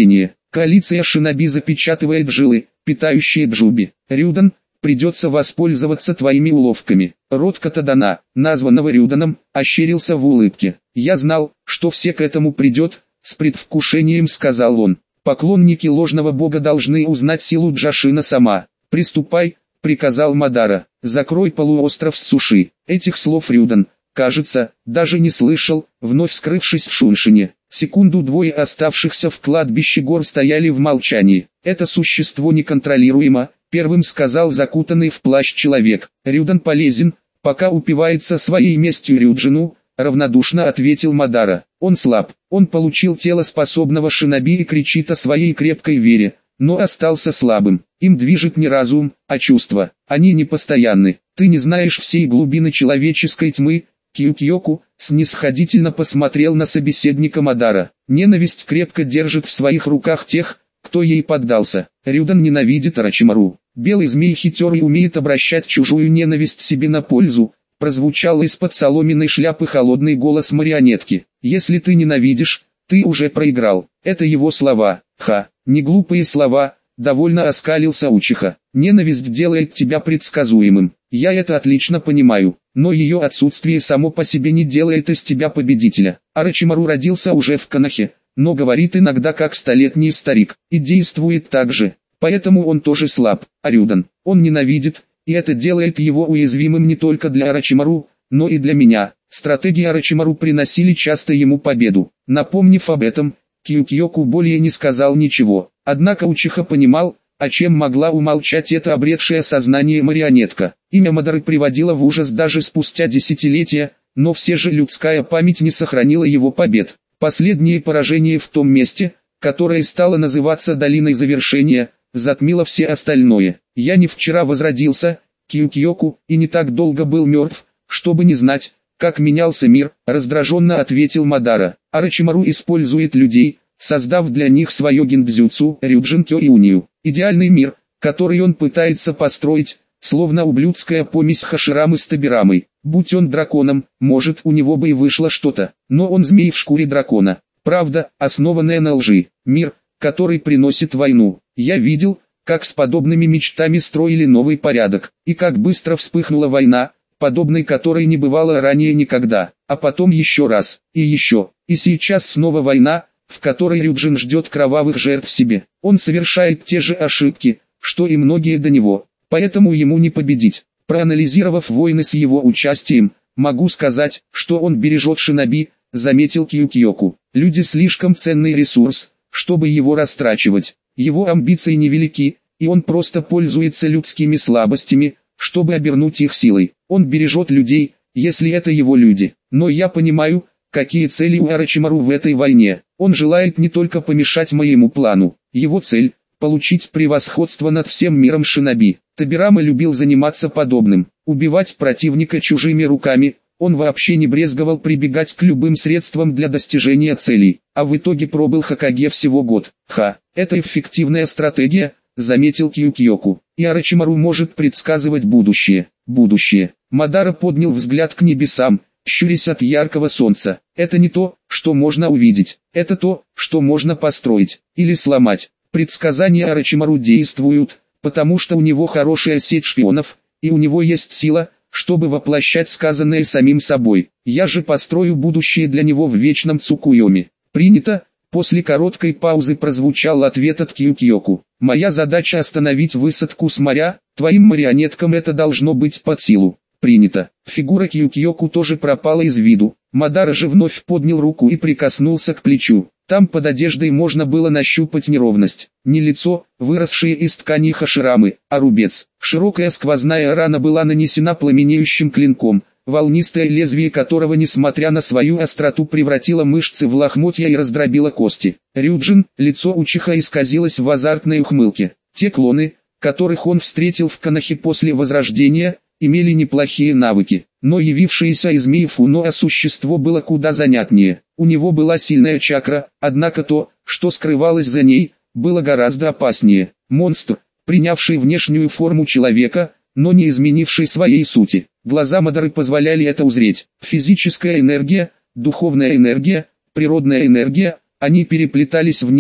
Speaker 1: Коалиция шиноби запечатывает жилы, питающие Джуби. Рюдан, придется воспользоваться твоими уловками. Род Катадана, названного Рюданом, ощерился в улыбке. Я знал, что все к этому придет, с предвкушением сказал он. Поклонники ложного бога должны узнать силу Джашина сама. Приступай, приказал Мадара. Закрой полуостров с суши. Этих слов Рюдан, кажется, даже не слышал, вновь скрывшись в Шуншине. Секунду двое оставшихся в кладбище гор стояли в молчании. Это существо неконтролируемо, первым сказал закутанный в плащ человек. Рюдан полезен, пока упивается своей местью Рюджину, равнодушно ответил Мадара. Он слаб, он получил тело способного шиноби и кричит о своей крепкой вере, но остался слабым. Им движет не разум, а чувства. Они непостоянны. Ты не знаешь всей глубины человеческой тьмы. Кьюкьёку снисходительно посмотрел на собеседника Мадара. Ненависть крепко держит в своих руках тех, кто ей поддался. Рюдан ненавидит Орочимару. Белый змей хитер и умеет обращать чужую ненависть себе на пользу. Прозвучал из-под соломенной шляпы холодный голос марионетки. Если ты ненавидишь, ты уже проиграл. Это его слова. Ха, не глупые слова. Довольно оскалился Учиха. Ненависть делает тебя предсказуемым. Я это отлично понимаю, но ее отсутствие само по себе не делает из тебя победителя. Орочимару родился уже в Конохе, но говорит иногда как столетний старик, и действует так же. Поэтому он тоже слаб. А Рюдан, он ненавидит, и это делает его уязвимым не только для Орочимару, но и для меня. Стратегии Орочимару приносили часто ему победу. Напомнив об этом, Кьюкьёку более не сказал ничего. Однако Учиха понимал, о чем могла умолчать эта обретшая сознание марионетка. Имя Мадары приводило в ужас даже спустя десятилетия, но все же людская память не сохранила его побед. Последнее поражение в том месте, которое стало называться Долиной Завершения, затмило все остальное. Я не вчера возродился, Кьюкьёку, и не так долго был мертв, чтобы не знать, как менялся мир, раздраженно ответил Мадара. Орочимару использует людей, создав для них свое гиндзюцу, рюджинкё и унию. Идеальный мир, который он пытается построить, словно ублюдская помесь Хаширамы с Табирамой. Будь он драконом, может у него бы и вышло что-то, но он змей в шкуре дракона. Правда, основанная на лжи. Мир, который приносит войну. Я видел, как с подобными мечтами строили новый порядок, и как быстро вспыхнула война, подобной которой не бывало ранее никогда, а потом еще раз, и еще, и сейчас снова война, в которой Рюджин ждет кровавых жертв себе. Он совершает те же ошибки, что и многие до него, поэтому ему не победить. Проанализировав войны с его участием, могу сказать, что он бережет шиноби, заметил Кьюкьёку. Люди слишком ценный ресурс, чтобы его растрачивать. Его амбиции невелики, и он просто пользуется людскими слабостями, чтобы обернуть их силой. Он бережет людей, если это его люди. Но я понимаю, какие цели у Орочимару в этой войне. Он желает не только помешать моему плану. Его цель – получить превосходство над всем миром шиноби. Табирама любил заниматься подобным. Убивать противника чужими руками. Он вообще не брезговал прибегать к любым средствам для достижения целей. А в итоге пробыл Хокаге всего год. Ха, это эффективная стратегия, заметил Кьюкьёку. И Орочимару может предсказывать будущее. Будущее. Мадара поднял взгляд к небесам, щурясь от яркого солнца. Это не то, что можно увидеть. Это то, что можно построить или сломать. Предсказания Орочимару действуют, потому что у него хорошая сеть шпионов, и у него есть сила, чтобы воплощать сказанное самим собой. Я же построю будущее для него в вечном Цукуйоме. Принято. После короткой паузы прозвучал ответ от Кьюкьёку. Моя задача остановить высадку с моря, твоим марионеткам это должно быть под силу. Принято. Фигура Кьюкьёку тоже пропала из виду. Мадара же вновь поднял руку и прикоснулся к плечу. Там под одеждой можно было нащупать неровность. Не лицо, выросшее из ткани Хаширамы, а рубец. Широкая сквозная рана была нанесена пламенеющим клинком, волнистое лезвие которого, несмотря на свою остроту, превратило мышцы в лохмотья и раздробило кости. Рюджин, лицо Учиха исказилось в азартной ухмылке. Те клоны, которых он встретил в Конохе после возрождения, имели неплохие навыки, но явившееся из Мейфуноа существо было куда занятнее. У него была сильная чакра, однако то, что скрывалось за ней, было гораздо опаснее. Монстр, принявший внешнюю форму человека, но не изменивший своей сути. Глаза Мадары позволяли это узреть. Физическая энергия, духовная энергия, природная энергия, они переплетались в нем,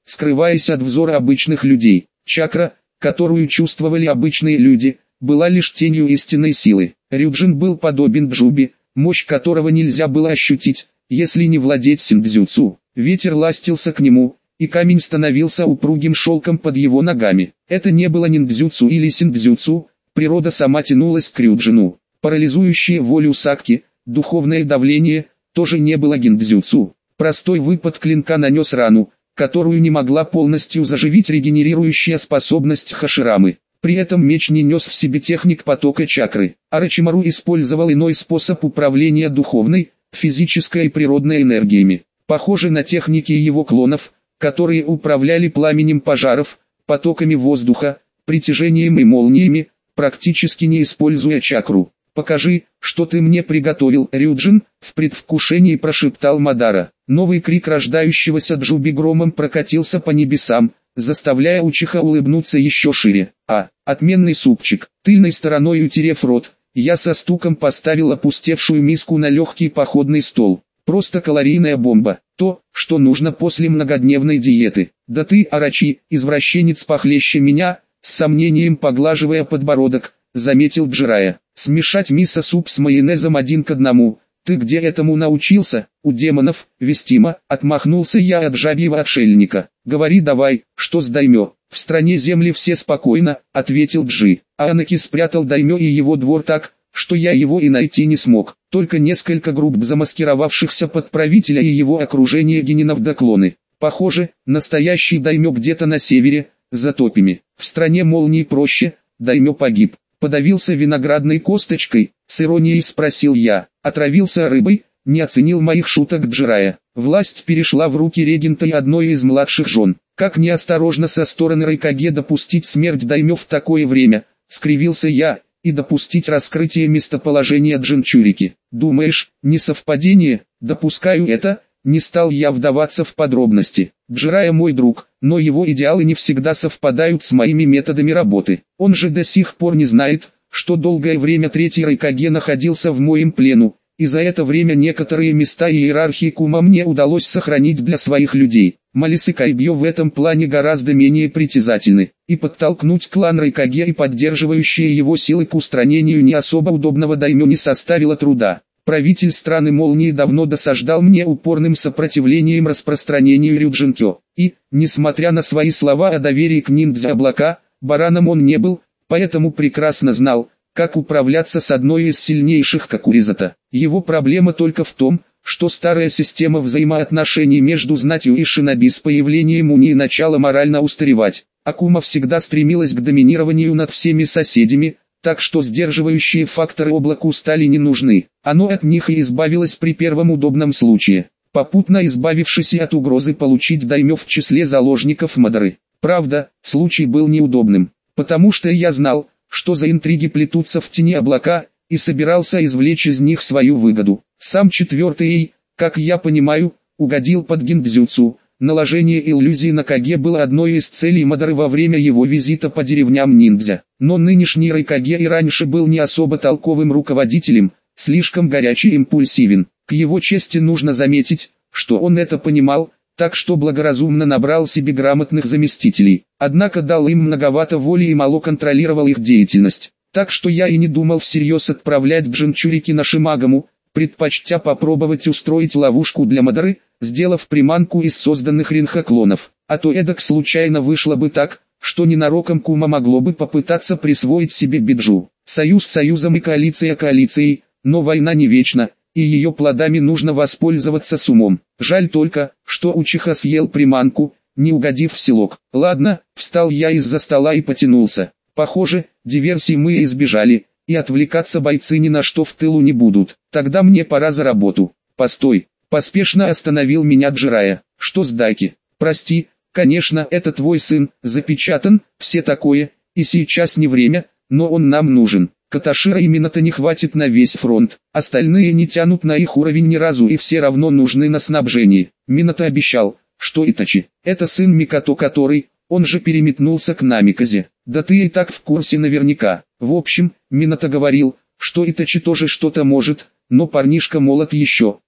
Speaker 1: скрываясь от взора обычных людей. Чакра, которую чувствовали обычные люди, была лишь тенью истинной силы. Рюджин был подобен Джуби, мощь которого нельзя было ощутить, если не владеть синдзюцу. Ветер ластился к нему, и камень становился упругим шелком под его ногами. Это не было ниндзюцу или синдзюцу, природа сама тянулась к Рюджину. Парализующее волю Сакки, духовное давление, тоже не было гиндзюцу. Простой выпад клинка нанес рану, которую не могла полностью заживить регенерирующая способность Хаширамы. При этом меч не нес в себе техник потока чакры. Орочимару использовал иной способ управления духовной, физической и природной энергиями, похожий на техники его клонов, которые управляли пламенем пожаров, потоками воздуха, притяжением и молниями, практически не используя чакру. «Покажи, что ты мне приготовил, Рюджин», — в предвкушении прошептал Мадара. Новый крик рождающегося Джуби громом прокатился по небесам, заставляя Учиха улыбнуться еще шире. «А, отменный супчик!» Тыльной стороной утерев рот, я со стуком поставил опустевшую миску на легкий походный стол. Просто калорийная бомба, то, что нужно после многодневной диеты. «Да ты, Орочи, извращенец похлеще меня», с сомнением поглаживая подбородок, заметил Джирая. «Смешать мисо-суп с майонезом один к одному. Ты где этому научился?» «У демонов, вестимо», — отмахнулся я от жабьего отшельника. «Говори давай, что с даймё?» «В стране земли все спокойно», — ответил Джи. А Анаки спрятал даймё и его двор так, что я его и найти не смог. Только несколько групп замаскировавшихся под правителя и его окружение генинов да клоны. Похоже, настоящий даймё где-то на севере, за топями. В стране молнии проще, даймё погиб. Подавился виноградной косточкой, с иронией спросил я. Отравился рыбой, не оценил моих шуток Джирая. Власть перешла в руки регента и одной из младших жен. Как неосторожно со стороны Райкаге допустить смерть даймё в такое время, скривился я, и допустить раскрытие местоположения Джинчурики. Думаешь, не совпадение? Допускаю это, не стал я вдаваться в подробности. Джирая мой друг, но его идеалы не всегда совпадают с моими методами работы. Он же до сих пор не знает, что долгое время третий Райкаге находился в моем плену, и за это время некоторые места иерархии Кума мне удалось сохранить для своих людей. Малис и Кайбьё в этом плане гораздо менее притязательны, и подтолкнуть клан Райкаге и поддерживающие его силы к устранению не особо удобного даймё не составило труда. Правитель страны Молнии давно досаждал мне упорным сопротивлением распространению Рюджинкё, и, несмотря на свои слова о доверии к ниндзя облака, бараном он не был, поэтому прекрасно знал, как управляться с одной из сильнейших Кокуризата. Его проблема только в том, что старая система взаимоотношений между знатью и шиноби с появлением унии начала морально устаревать. Акума всегда стремилась к доминированию над всеми соседями, так что сдерживающие факторы облаку стали не нужны. Оно от них и избавилось при первом удобном случае, попутно избавившись и от угрозы получить даймё в числе заложников Мадары. Правда, случай был неудобным, потому что я знал, что за интриги плетутся в тени облака, и собирался извлечь из них свою выгоду. Сам четвертый Эй, как я понимаю, угодил под гиндзюцу. Наложение иллюзий на Каге было одной из целей Мадары во время его визита по деревням ниндзя. Но нынешний Райкаге и раньше был не особо толковым руководителем, слишком горячий и импульсивен. К его чести нужно заметить, что он это понимал, так что благоразумно набрал себе грамотных заместителей. Однако дал им многовато воли и мало контролировал их деятельность. Так что я и не думал всерьез отправлять Джинчурики на Шимагаму, предпочтя попробовать устроить ловушку для Мадары, сделав приманку из созданных ринха-клонов. А то эдак случайно вышло бы так, что ненароком Кума могло бы попытаться присвоить себе Биджу. Союз союзом и коалиция коалицией, но война не вечна, и ее плодами нужно воспользоваться с умом. Жаль только, что Учиха съел приманку, не угодив в селок. Ладно, встал я из-за стола и потянулся. Похоже, диверсии мы избежали, и отвлекаться бойцы ни на что в тылу не будут. Тогда мне пора за работу. Постой, поспешно остановил меня Джирая. Что с Дайки? Прости, конечно, это твой сын, запечатан, все такое, и сейчас не время, но он нам нужен. Каташира и Минато не хватит на весь фронт, остальные не тянут на их уровень ни разу и все равно нужны на снабжении. Минато обещал, что Итачи, это сын Микато, который, он же переметнулся к Намиказе. Да ты и так в курсе наверняка. В общем, Минато говорил, что Итачи тоже что-то может, но парнишка молод еще.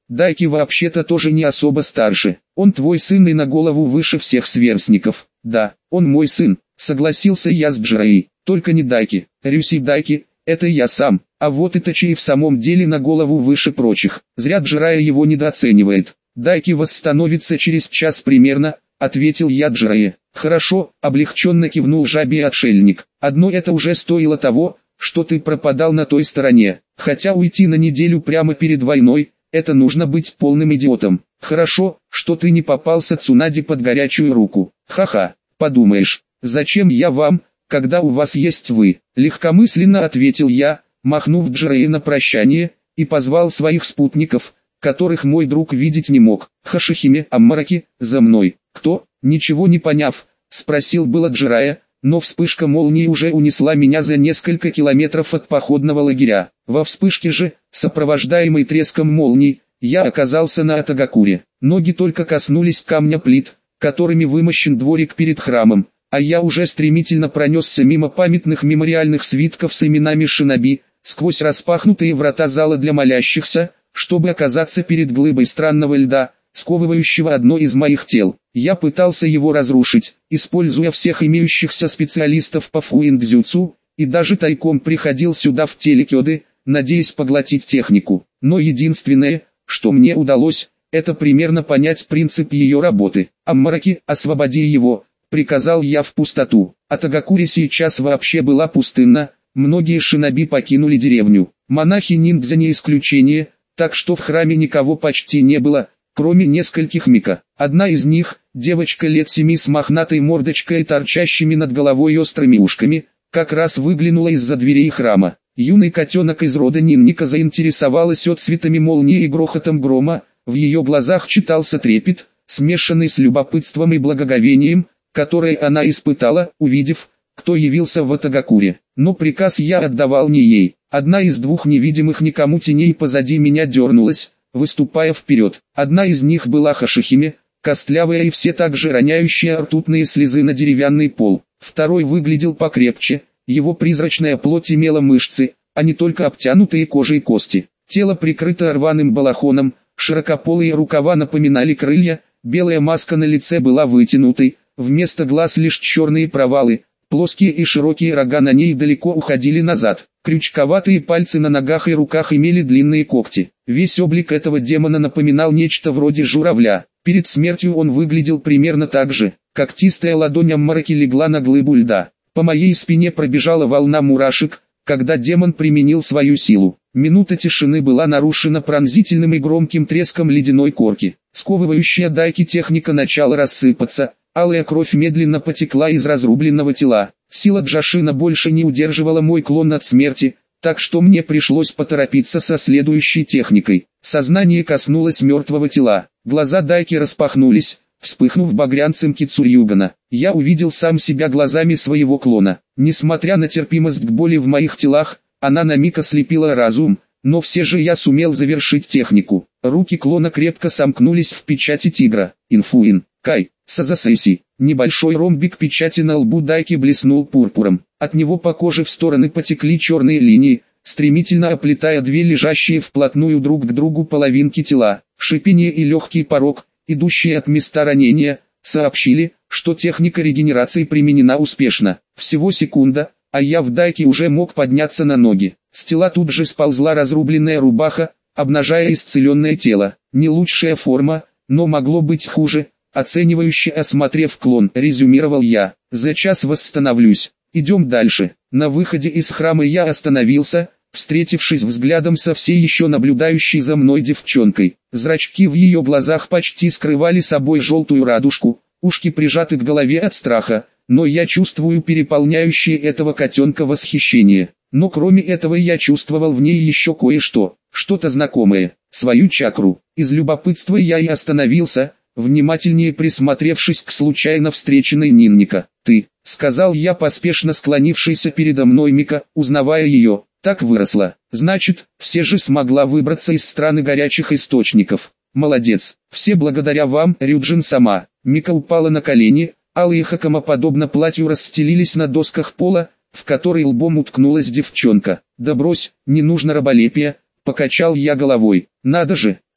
Speaker 1: Дайки вообще-то тоже не особо старше. Он твой сын и на голову выше всех сверстников. Да, он мой сын, согласился я с Джираей. Только не Дайки. Рюси Дайки, это я сам. А вот Итачи в самом деле на голову выше прочих. Зря Джирая его недооценивает. Дайки восстановится через час примерно, ответил я Джирае. Хорошо, облегченно кивнул жабий отшельник. Одно это уже стоило того, что ты пропадал на той стороне. Хотя уйти на неделю прямо перед войной, это нужно быть полным идиотом. Хорошо, что ты не попался Цунаде под горячую руку. Ха-ха, подумаешь, зачем я вам, когда у вас есть вы? Легкомысленно ответил я, махнув Джирае на прощание, и позвал своих спутников, которых мой друг видеть не мог. Хашихиме, Аммараки, за мной. Кто? Ничего не поняв, спросил было Джирая, но вспышка молнии уже унесла меня за несколько километров от походного лагеря. Во вспышке же, сопровождаемой треском молний, я оказался на Атагакуре. Ноги только коснулись камня плит, которыми вымощен дворик перед храмом, а я уже стремительно пронесся мимо памятных мемориальных свитков с именами шиноби, сквозь распахнутые врата зала для молящихся, чтобы оказаться перед глыбой странного льда, сковывающего одно из моих тел. Я пытался его разрушить, используя всех имеющихся специалистов по фуиндзюцу, и даже тайком приходил сюда в теле Кёды, надеясь поглотить технику. Но единственное, что мне удалось, это примерно понять принцип ее работы. «Аммараки, освободи его», — приказал я в пустоту. Атагакуре сейчас вообще была пустынна, многие шиноби покинули деревню. Монахи-ниндзя не исключение, так что в храме никого почти не было, кроме нескольких мика. Одна из них, девочка лет семи с мохнатой мордочкой и торчащими над головой острыми ушками, как раз выглянула из-за дверей храма. Юный котенок из рода Нинника заинтересовалась отцветами молнии и грохотом грома, в ее глазах читался трепет, смешанный с любопытством и благоговением, которое она испытала, увидев, кто явился в Атагакуре. Но приказ я отдавал не ей. Одна из двух невидимых никому теней позади меня дернулась, выступая вперед. Одна из них была Хашихиме, костлявая и все так же роняющая ртутные слезы на деревянный пол. Второй выглядел покрепче, его призрачная плоть имела мышцы, а не только обтянутые кожей кости. Тело прикрыто рваным балахоном, широкополые рукава напоминали крылья, белая маска на лице была вытянутой, вместо глаз лишь черные провалы, плоские и широкие рога на ней далеко уходили назад. Крючковатые пальцы на ногах и руках имели длинные когти. Весь облик этого демона напоминал нечто вроде журавля. Перед смертью он выглядел примерно так же. Когтистая ладонь Аммараки легла на глыбу льда. По моей спине пробежала волна мурашек, когда демон применил свою силу. Минута тишины была нарушена пронзительным и громким треском ледяной корки. Сковывающая Дайки техника начала рассыпаться, алая кровь медленно потекла из разрубленного тела. Сила Джашина больше не удерживала мой клон от смерти, так что мне пришлось поторопиться со следующей техникой. Сознание коснулось мертвого тела. Глаза Дайки распахнулись, вспыхнув багрянцем Кицурьюгана. Я увидел сам себя глазами своего клона. Несмотря на терпимость к боли в моих телах, она на миг ослепила разум, но все же я сумел завершить технику. Руки клона крепко сомкнулись в печати тигра. Инфуин, Кай, Сазасэйси. Небольшой ромбик печати на лбу Дайки блеснул пурпуром. От него по коже в стороны потекли черные линии, стремительно оплетая две лежащие вплотную друг к другу половинки тела. Шипение и легкий порог, идущие от места ранения, сообщили, что техника регенерации применена успешно. Всего секунда, а я в Дайке уже мог подняться на ноги. С тела тут же сползла разрубленная рубаха, обнажая исцеленное тело. Не лучшая форма, но могло быть хуже. Оценивающе осмотрев клон, резюмировал я. За час восстановлюсь. Идем дальше. На выходе из храма я остановился, встретившись взглядом со все еще наблюдающей за мной девчонкой. Зрачки в ее глазах почти скрывали собой желтую радужку, ушки прижаты к голове от страха, но я чувствую переполняющее этого котенка восхищение. Но кроме этого я чувствовал в ней еще кое-что, что-то знакомое, свою чакру. Из любопытства я и остановился, внимательнее присмотревшись к случайно встреченной Нинника. «Ты», — сказал я, поспешно склонившийся передо мной Мика, узнавая ее, — «так выросла. Значит, все же смогла выбраться из страны горячих источников. Молодец. Все благодаря вам, Рюджин сама». Мика упала на колени, алые хакамоподобно платью расстелились на досках пола, в который лбом уткнулась девчонка. «Да брось, не нужно раболепия», — покачал я головой. «Надо же,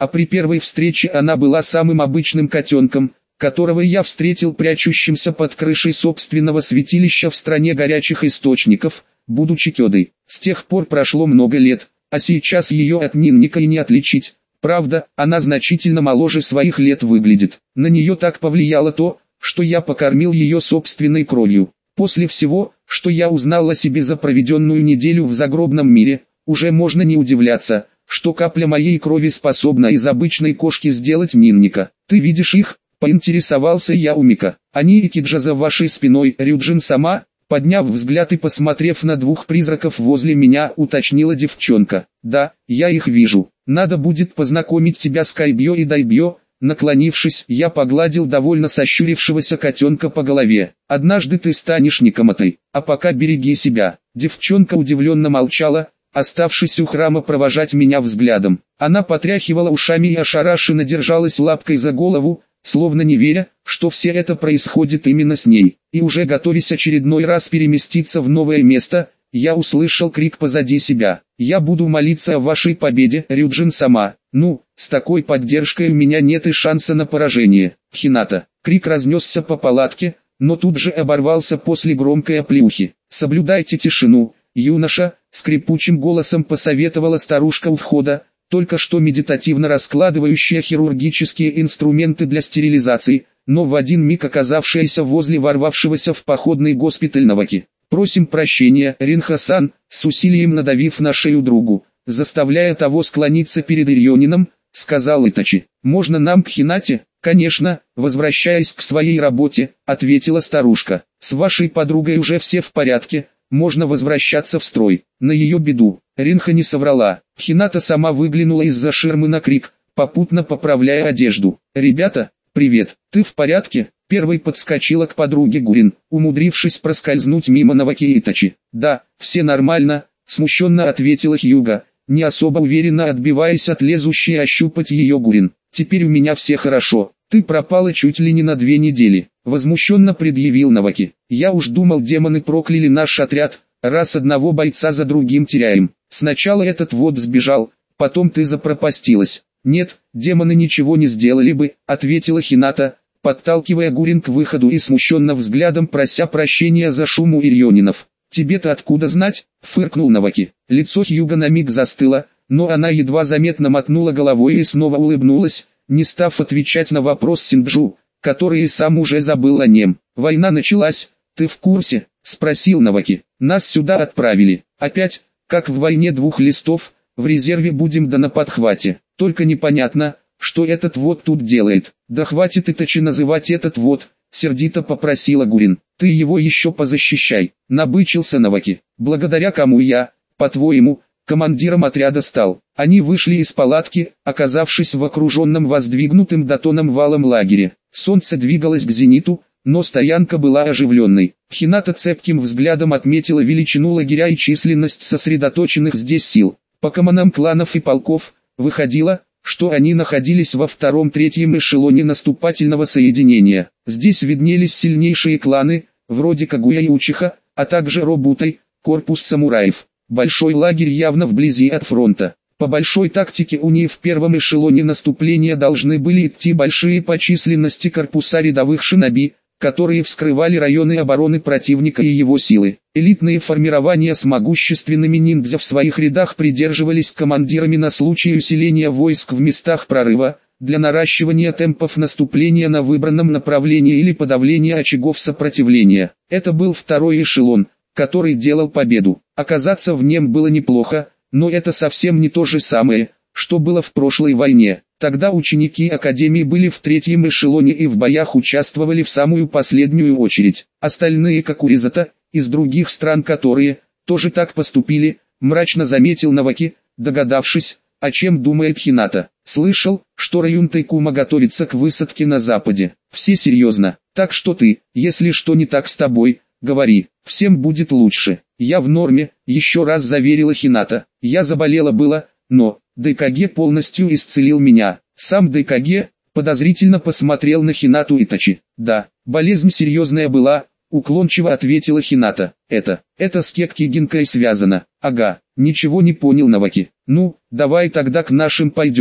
Speaker 1: а при первой встрече она была самым обычным котенком, которого я встретил прячущимся под крышей собственного святилища в стране горячих источников, будучи кёдой. С тех пор прошло много лет, а сейчас ее от Нинника и не отличить. Правда, она значительно моложе своих лет выглядит. На нее так повлияло то, что я покормил ее собственной кровью. После всего, что я узнал о себе за проведенную неделю в загробном мире, уже можно не удивляться, что капля моей крови способна из обычной кошки сделать Нинника. Ты видишь их? Поинтересовался я у Мика. Они и Киджа за вашей спиной, Рюджин сама, подняв взгляд и посмотрев на двух призраков возле меня, уточнила девчонка. Да, я их вижу. Надо будет познакомить тебя с Кайбьё и Дайбьё. Наклонившись, я погладил довольно сощурившегося котенка по голове. Однажды ты станешь Никоматой, а пока береги себя. Девчонка удивленно молчала, оставшись у храма провожать меня взглядом. Она потряхивала ушами и ошарашенно держалась лапкой за голову, словно не веря, что все это происходит именно с ней. И уже готовясь очередной раз переместиться в новое место, я услышал крик позади себя. «Я буду молиться о вашей победе, Рюджин сама. Ну, с такой поддержкой у меня нет и шанса на поражение. Хината». Крик разнесся по палатке, но тут же оборвался после громкой оплеухи. «Соблюдайте тишину, юноша», — скрипучим голосом посоветовала старушка у входа, только что медитативно раскладывающая хирургические инструменты для стерилизации, но в один миг оказавшаяся возле ворвавшегося в походный госпиталь Наваки. «Просим прощения, Ринха-сан», с усилием надавив на шею другу, заставляя того склониться перед Ирьонином, сказал Итачи. «Можно нам к Хинате?» «Конечно», возвращаясь к своей работе, ответила старушка. «С вашей подругой уже все в порядке, можно возвращаться в строй». На ее беду, Ринха не соврала. Хината сама выглянула из-за ширмы на крик, попутно поправляя одежду. «Ребята, привет, ты в порядке?» Первой подскочила к подруге Гурин, умудрившись проскользнуть мимо Наваки и Итачи. «Да, все нормально», смущенно ответила Хьюга, не особо уверенно отбиваясь от лезущей ощупать ее Гурин. «Теперь у меня все хорошо, ты пропала чуть ли не на две недели», возмущенно предъявил Наваки. «Я уж думал, демоны прокляли наш отряд, раз одного бойца за другим теряем. Сначала этот вот сбежал, потом ты запропастилась». «Нет, демоны ничего не сделали бы», ответила Хината, подталкивая Гурин к выходу и смущенно взглядом прося прощения за шум у Ирьонинов. «Тебе-то откуда знать?» — фыркнул Наваки. Лицо Хьюга на миг застыло, но она едва заметно мотнула головой и снова улыбнулась, не став отвечать на вопрос Синджу, который и сам уже забыл о нем. «Война началась, ты в курсе?» — спросил Наваки. «Нас сюда отправили. Опять, как в войне двух листов, в резерве будем да на подхвате. Только непонятно, что этот вот тут делает». «Да хватит Итачи называть этот вот», — сердито попросила Гурин. «Ты его еще позащищай», — набычился Наваки. «Благодаря кому я, по-твоему, командиром отряда стал?» Они вышли из палатки, оказавшись в окруженном воздвигнутым дотоном валом лагере. Солнце двигалось к зениту, но стоянка была оживленной. Хината цепким взглядом отметила величину лагеря и численность сосредоточенных здесь сил. По командам кланов и полков, выходило, что они находились во втором-третьем эшелоне наступательного соединения. Здесь виднелись сильнейшие кланы, вроде Кагуя и Учиха, а также Робутай, корпус самураев. Большой лагерь явно вблизи от фронта. По большой тактике унии в первом эшелоне наступления должны были идти большие по численности корпуса рядовых шиноби, которые вскрывали районы обороны противника и его силы. Элитные формирования с могущественными ниндзя в своих рядах придерживались командирами на случай усиления войск в местах прорыва, для наращивания темпов наступления на выбранном направлении или подавления очагов сопротивления. Это был второй эшелон, который делал победу. Оказаться в нем было неплохо, но это совсем не то же самое, что было в прошлой войне. Тогда ученики Академии были в третьем эшелоне и в боях участвовали в самую последнюю очередь. Остальные, как Уризата, из других стран, которые тоже так поступили, мрачно заметил Наваки, догадавшись, о чем думает Хината. Слышал, что район Тайкума готовится к высадке на западе. Все серьезно, так что ты, если что не так с тобой, говори, всем будет лучше. Я в норме, еще раз заверила Хината. Я заболела было, но Дайкаге полностью исцелил меня. Сам Дайкаге подозрительно посмотрел на Хинату Итачи. Да, болезнь серьезная была, уклончиво ответила Хината. Это, это с Кекки Гинкой связано. Ага, ничего не понял Наваки. Ну, давай тогда к нашим пойдем,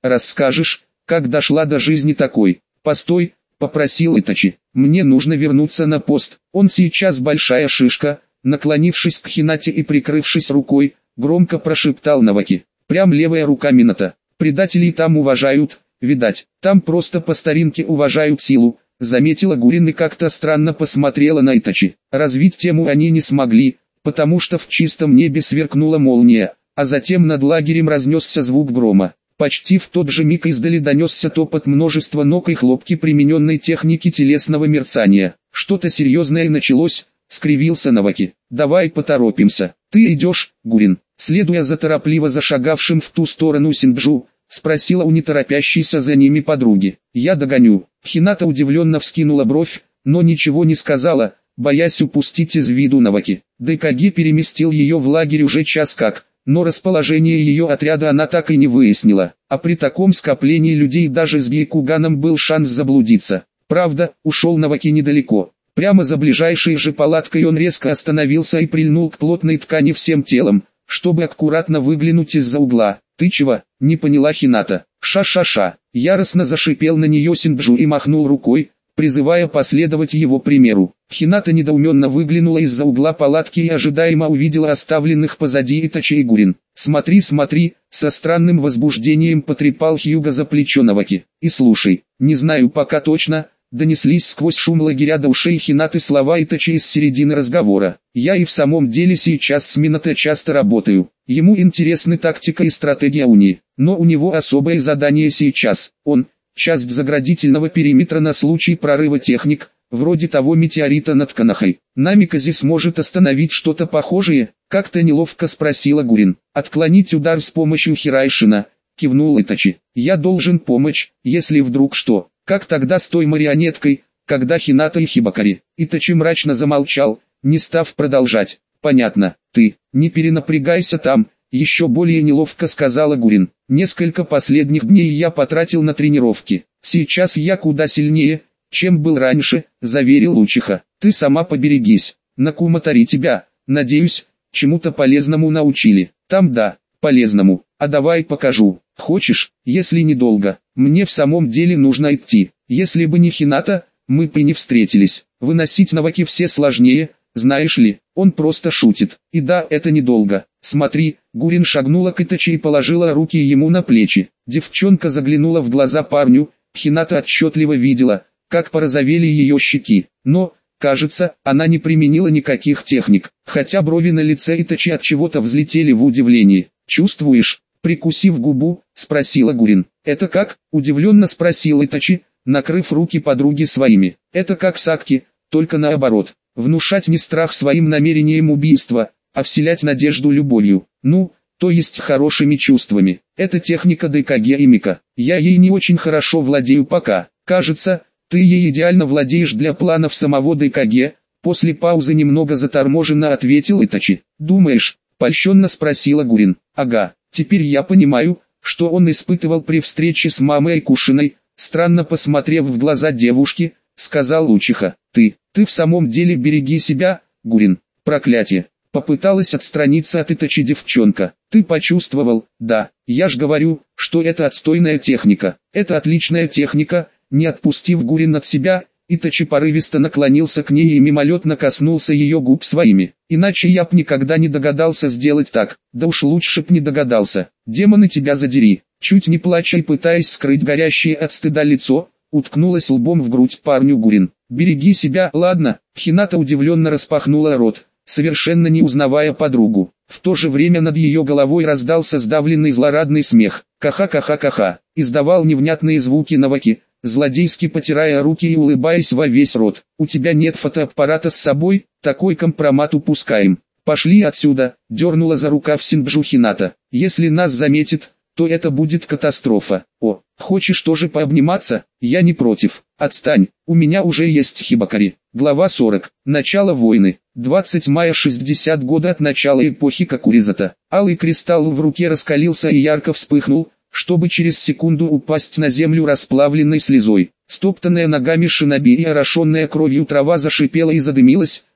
Speaker 1: расскажешь, как дошла до жизни такой. Постой, попросил Итачи, мне нужно вернуться на пост. Он сейчас большая шишка. Наклонившись к Хинате и прикрывшись рукой, громко прошептал Наваки. Прям левая рука Минато. Предателей там уважают, видать, там просто по старинке уважают силу. Заметила Гурин и как-то странно посмотрела на Итачи. Развить тему они не смогли, потому что в чистом небе сверкнула молния, а затем над лагерем разнесся звук грома. Почти в тот же миг издали донесся топот множества ног и хлопки примененной техники телесного мерцания. Что-то серьезное началось, скривился Наваки. Давай поторопимся. Ты идешь, Гурин? Следуя за торопливо зашагавшим в ту сторону Синджу, спросила у неторопящейся за ними подруги. Я догоню. Хината удивленно вскинула бровь, но ничего не сказала, боясь упустить из виду Наваки. Дайкаги переместил ее в лагерь уже час как, но расположение ее отряда она так и не выяснила, а при таком скоплении людей даже с Бейкуганом был шанс заблудиться. Правда, ушел Наваки недалеко. Прямо за ближайшей же палаткой он резко остановился и прильнул к плотной ткани всем телом, чтобы аккуратно выглянуть из-за угла. «Ты чего?» — не поняла Хината. «Ша-ша-ша!» — яростно зашипел на нее Синджу и махнул рукой, призывая последовать его примеру. Хината недоуменно выглянула из-за угла палатки и ожидаемо увидела оставленных позади Итачи и Гурин. «Смотри, смотри!» — со странным возбуждением потрепал Хьюга за плечо Наваки. «И слушай, не знаю пока точно», — донеслись сквозь шум лагеря до ушей Хинаты слова Итачи из середины разговора. «Я и в самом деле сейчас с Минато часто работаю. Ему интересны тактика и стратегия Уни, но у него особое задание сейчас. Он — часть заградительного периметра на случай прорыва техник, вроде того метеорита над Канахой. Намикази сможет остановить что-то похожее?» — как-то неловко спросила Гурин. «Отклонить удар с помощью Хирайшина», — кивнул Итачи. «Я должен помочь, если вдруг что. Как тогда с той марионеткой, когда Хината и Хибакари?» Итачи мрачно замолчал, не став продолжать. «Понятно, ты, не перенапрягайся там», — еще более неловко сказала Гурин. «Несколько последних дней я потратил на тренировки. Сейчас я куда сильнее, чем был раньше», — заверил Учиха. «Ты сама поберегись. На Куматари тебя, надеюсь, чему-то полезному научили». «Там да, полезному. А давай покажу. Хочешь, если недолго? Мне в самом деле нужно идти. Если бы не Хината, мы бы не встретились. Выносить Наваки все сложнее, знаешь ли». Он просто шутит. «И да, это недолго. Смотри». Гурин шагнула к Итачи и положила руки ему на плечи. Девчонка заглянула в глаза парню. Хината отчетливо видела, как порозовели ее щеки. Но, кажется, она не применила никаких техник, хотя брови на лице Итачи от чего-то взлетели в удивлении. «Чувствуешь?» — прикусив губу, спросила Гурин. «Это как?» — удивленно спросил Итачи, накрыв руки подруги своими. «Это как Сакки, только наоборот. Внушать не страх своим намерением убийства, а вселять надежду любовью. Ну, то есть хорошими чувствами. Это техника Дайкаге и Мика. Я ей не очень хорошо владею пока. Кажется, ты ей идеально владеешь для планов самого Дайкаге». После паузы немного заторможенно ответил Итачи. «Думаешь?» — польщенно спросила Гурин. «Ага, теперь я понимаю, что он испытывал при встрече с мамой Кушиной», — странно посмотрев в глаза девушки, сказал Учиха. «Ты, ты в самом деле береги себя, Гурин». «Проклятие!» — попыталась отстраниться от Итачи девчонка. «Ты почувствовал?» «Да, я ж говорю, что это отстойная техника». «Это отличная техника», — не отпустив Гурин от себя, Итачи порывисто наклонился к ней и мимолетно коснулся ее губ своими. «Иначе я б никогда не догадался сделать так. Да уж лучше б не догадался. Демоны тебя задери». Чуть не плача и пытаясь скрыть горящее от стыда лицо, уткнулась лбом в грудь парню Гурин. «Береги себя, ладно?» Хината удивленно распахнула рот, совершенно не узнавая подругу. В то же время над ее головой раздался сдавленный злорадный смех. «Каха-каха-каха!» Издавал невнятные звуки Наваки, злодейски потирая руки и улыбаясь во весь рот. «У тебя нет фотоаппарата с собой? Такой компромат упускаем. Пошли отсюда!» — дернула за рукав Синджу Хината. «Если нас заметит, то это будет катастрофа». «О, хочешь тоже пообниматься? Я не против. Отстань, у меня уже есть Хибакари». Глава сорок. Начало войны. двадцатого мая шестидесятого года от начала эпохи Кокуризата. Алый кристалл в руке раскалился и ярко вспыхнул, чтобы через секунду упасть на землю расплавленной слезой. Стоптанная ногами шиноби и орошенная кровью трава зашипела и задымилась,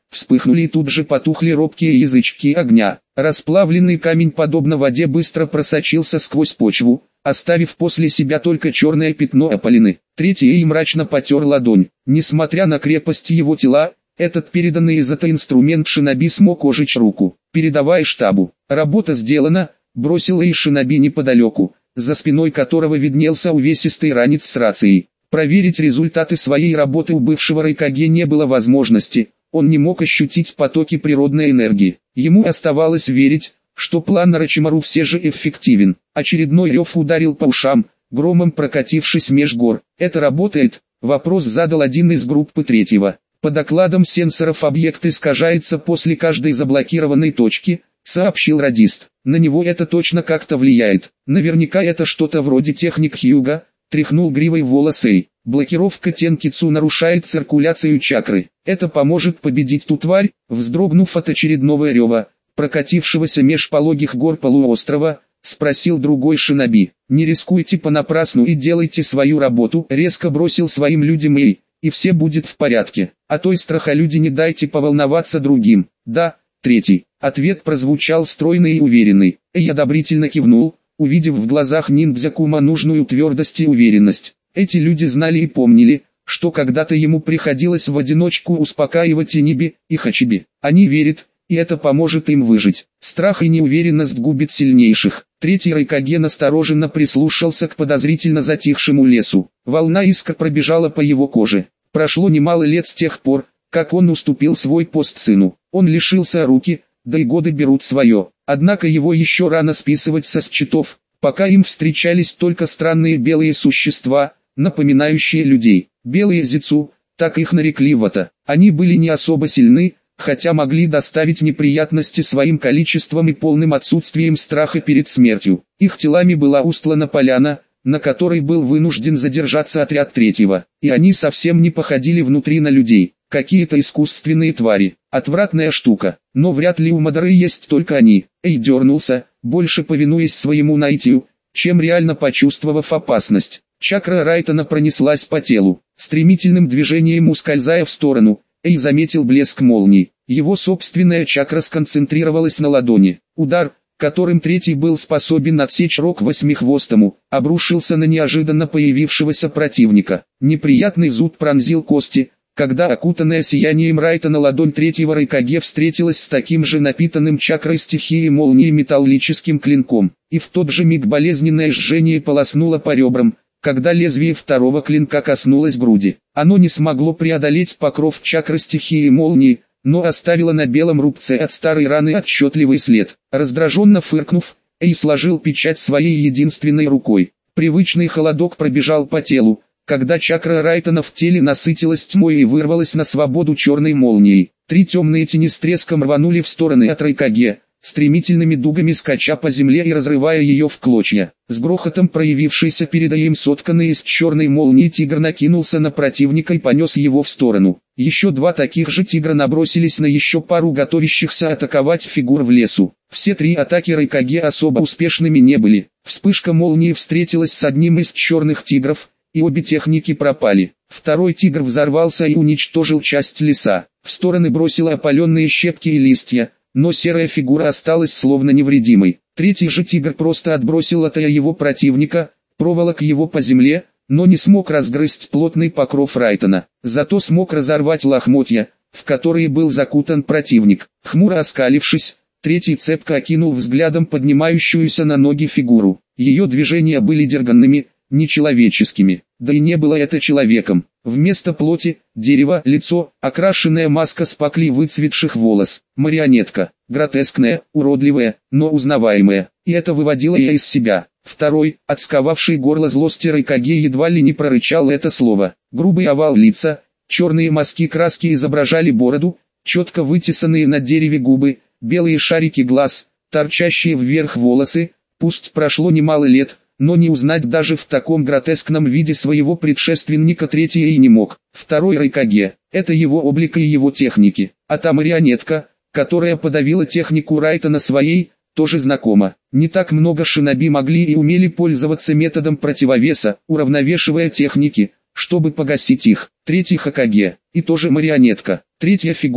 Speaker 1: вспыхнули и тут же потухли робкие язычки огня. Расплавленный камень подобно воде быстро просочился сквозь почву, оставив после себя только черное пятно опалины. Третий и мрачно потер ладонь. Несмотря на крепость его тела, этот переданный из это инструмент шиноби смог ожечь руку. «Передавай штабу. Работа сделана», — бросил Эй шиноби неподалеку, за спиной которого виднелся увесистый ранец с рацией. Проверить результаты своей работы у бывшего Райкаге не было возможности, он не мог ощутить потоки природной энергии. Ему оставалось верить, что план Орочимару все же эффективен. Очередной рев ударил по ушам, громом прокатившись меж гор. «Это работает?» — вопрос задал один из группы третьего. «По докладам сенсоров объект искажается после каждой заблокированной точки», — сообщил радист. «На него это точно как-то влияет. Наверняка это что-то вроде техник Хьюга», — тряхнул гривой волосей. «Блокировка Тенкицу нарушает циркуляцию чакры. Это поможет победить ту тварь», — вздрогнув от очередного рева, прокатившегося меж пологих гор полуострова, спросил другой шиноби. «Не рискуйте понапрасну и делайте свою работу», — резко бросил своим людям Эй, «и все будет в порядке. А той страхолюди не дайте поволноваться другим». «Да, третий». Ответ прозвучал стройный и уверенный. Эй одобрительно кивнул, увидев в глазах ниндзя-кума нужную твердость и уверенность. Эти люди знали и помнили, что когда-то ему приходилось в одиночку успокаивать и Ниби, и Хачиби. Они верят, и это поможет им выжить. Страх и неуверенность губят сильнейших. Третий Райкаге настороженно прислушался к подозрительно затихшему лесу. Волна искр пробежала по его коже. Прошло немало лет с тех пор, как он уступил свой пост сыну. Он лишился руки, да и годы берут свое. Однако его еще рано списывать со счетов, пока им встречались только странные белые существа, напоминающие людей. Белые зицу, так их нарекли вата. Они были не особо сильны, хотя могли доставить неприятности своим количеством и полным отсутствием страха перед смертью. Их телами была устлана поляна, на которой был вынужден задержаться отряд третьего, и они совсем не походили внутри на людей. Какие-то искусственные твари, отвратная штука, но вряд ли у Мадары есть только они. Эй дернулся, больше повинуясь своему наитию, чем реально почувствовав опасность. Чакра Райтона пронеслась по телу, стремительным движением ускользая в сторону. Эй заметил блеск молний, его собственная чакра сконцентрировалась на ладони. Удар, которым третий был способен отсечь рог восьмихвостому, обрушился на неожиданно появившегося противника. Неприятный зуд пронзил кости, когда окутанная сиянием Райтона ладонь третьего Райкаге встретилась с таким же напитанным чакрой стихии молнии металлическим клинком, и в тот же миг болезненное жжение полоснуло по ребрам, когда лезвие второго клинка коснулось груди. Оно не смогло преодолеть покров чакры стихии молнии, но оставило на белом рубце от старой раны отчетливый след. Раздраженно фыркнув, Эй сложил печать своей единственной рукой. Привычный холодок пробежал по телу, когда чакра Райтона в теле насытилась тьмой и вырвалась на свободу черной молнией. Три темные тени с треском рванули в стороны от Райкаге, стремительными дугами скача по земле и разрывая ее в клочья. С грохотом проявившийся перед Эем сотканный из черной молнии тигр накинулся на противника и понес его в сторону. Еще два таких же тигра набросились на еще пару готовящихся атаковать фигур в лесу. Все три атаки Райкаге особо успешными не были. Вспышка молнии встретилась с одним из черных тигров, и обе техники пропали. Второй тигр взорвался и уничтожил часть леса. В стороны бросило опаленные щепки и листья, но серая фигура осталась словно невредимой. Третий же тигр просто отбросил от его противника, проволок его по земле, но не смог разгрызть плотный покров Райтона. Зато смог разорвать лохмотья, в которые был закутан противник. Хмуро оскалившись, третий цепко окинул взглядом поднимающуюся на ноги фигуру. Ее движения были дерганными, нечеловеческими, да и не было это человеком. Вместо плоти, дерево, лицо, окрашенная маска с паклей выцветших волос, марионетка, гротескная, уродливая, но узнаваемая, и это выводило я из себя. Второй, отсковавший горло злости Райкаге едва ли не прорычал это слово. Грубый овал лица, черные мазки краски изображали бороду, четко вытесанные на дереве губы, белые шарики глаз, торчащие вверх волосы. Пусть прошло немало лет, но не узнать даже в таком гротескном виде своего предшественника третий и не мог. Второй Райкаге – это его облик и его техники, а та марионетка, которая подавила технику Райтона своей, тоже знакома. Не так много шиноби могли и умели пользоваться методом противовеса, уравновешивая техники, чтобы погасить их. Третий Хокаге, и тоже марионетка. Третья фигура,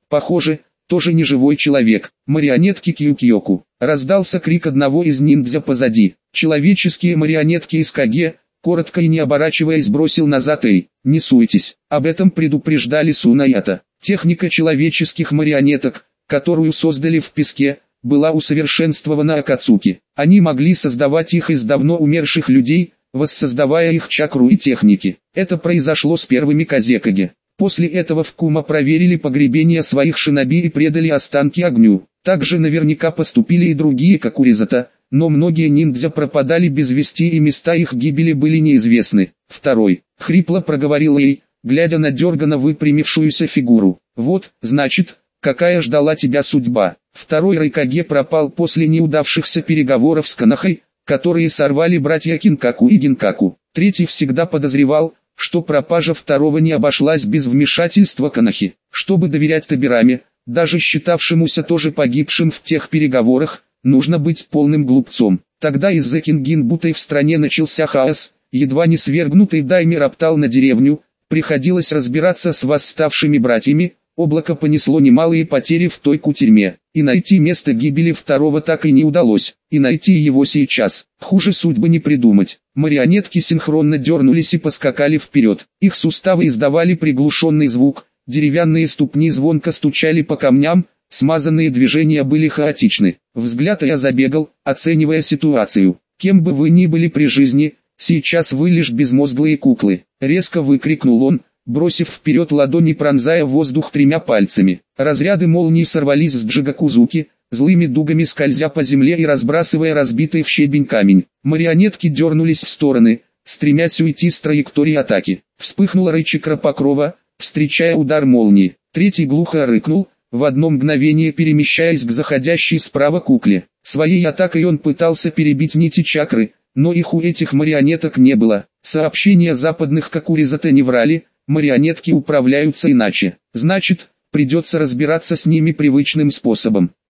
Speaker 1: Похоже, тоже не живой человек. Марионетки Кью-Кьёку. Раздался крик одного из ниндзя позади. Человеческие марионетки из Каге, коротко и не оборачиваясь бросил назад Эй. Не суетесь, об этом предупреждали Сунаята. Техника человеческих марионеток, которую создали в песке, была усовершенствована Акацуки. Они могли создавать их из давно умерших людей, воссоздавая их чакру и техники. Это произошло с первыми Казекаге. После этого в Кума проверили погребение своих шиноби и предали останки огню. Также наверняка поступили и другие Какуризата, но многие ниндзя пропадали без вести и места их гибели были неизвестны. Второй. Хрипло проговорил Эй, глядя на дергано выпрямившуюся фигуру. Вот, значит, какая ждала тебя судьба. Второй Райкаге пропал после неудавшихся переговоров с Канахой, которые сорвали братья Кинкаку и Гинкаку. Третий всегда подозревал, что пропажа второго не обошлась без вмешательства Канахи. Чтобы доверять Табираме, даже считавшемуся тоже погибшим в тех переговорах, нужно быть полным глупцом. Тогда из-за Кингинбутой в стране начался хаос, едва не свергнутый Дайми роптал на деревню, приходилось разбираться с восставшими братьями, облако понесло немалые потери в той кутерьме, и найти место гибели второго так и не удалось, и найти его сейчас, хуже судьбы не придумать. Марионетки синхронно дернулись и поскакали вперед, их суставы издавали приглушенный звук, деревянные ступни звонко стучали по камням, смазанные движения были хаотичны. Взгляд я забегал, оценивая ситуацию. Кем бы вы ни были при жизни, сейчас вы лишь безмозглые куклы. Резко выкрикнул он, бросив вперед ладони, пронзая воздух тремя пальцами. Разряды молнии сорвались с Джигакузуки, злыми дугами скользя по земле и разбрасывая разбитый в щебень камень. Марионетки дернулись в стороны, стремясь уйти с траектории атаки. Вспыхнула рычаг покрова, встречая удар молнии. Третий глухо рыкнул, в одно мгновение перемещаясь к заходящей справа кукле. Своей атакой он пытался перебить нити чакры, но их у этих марионеток не было. Сообщения западных Какуризата не врали, марионетки управляются иначе. Значит, придется разбираться с ними привычным способом.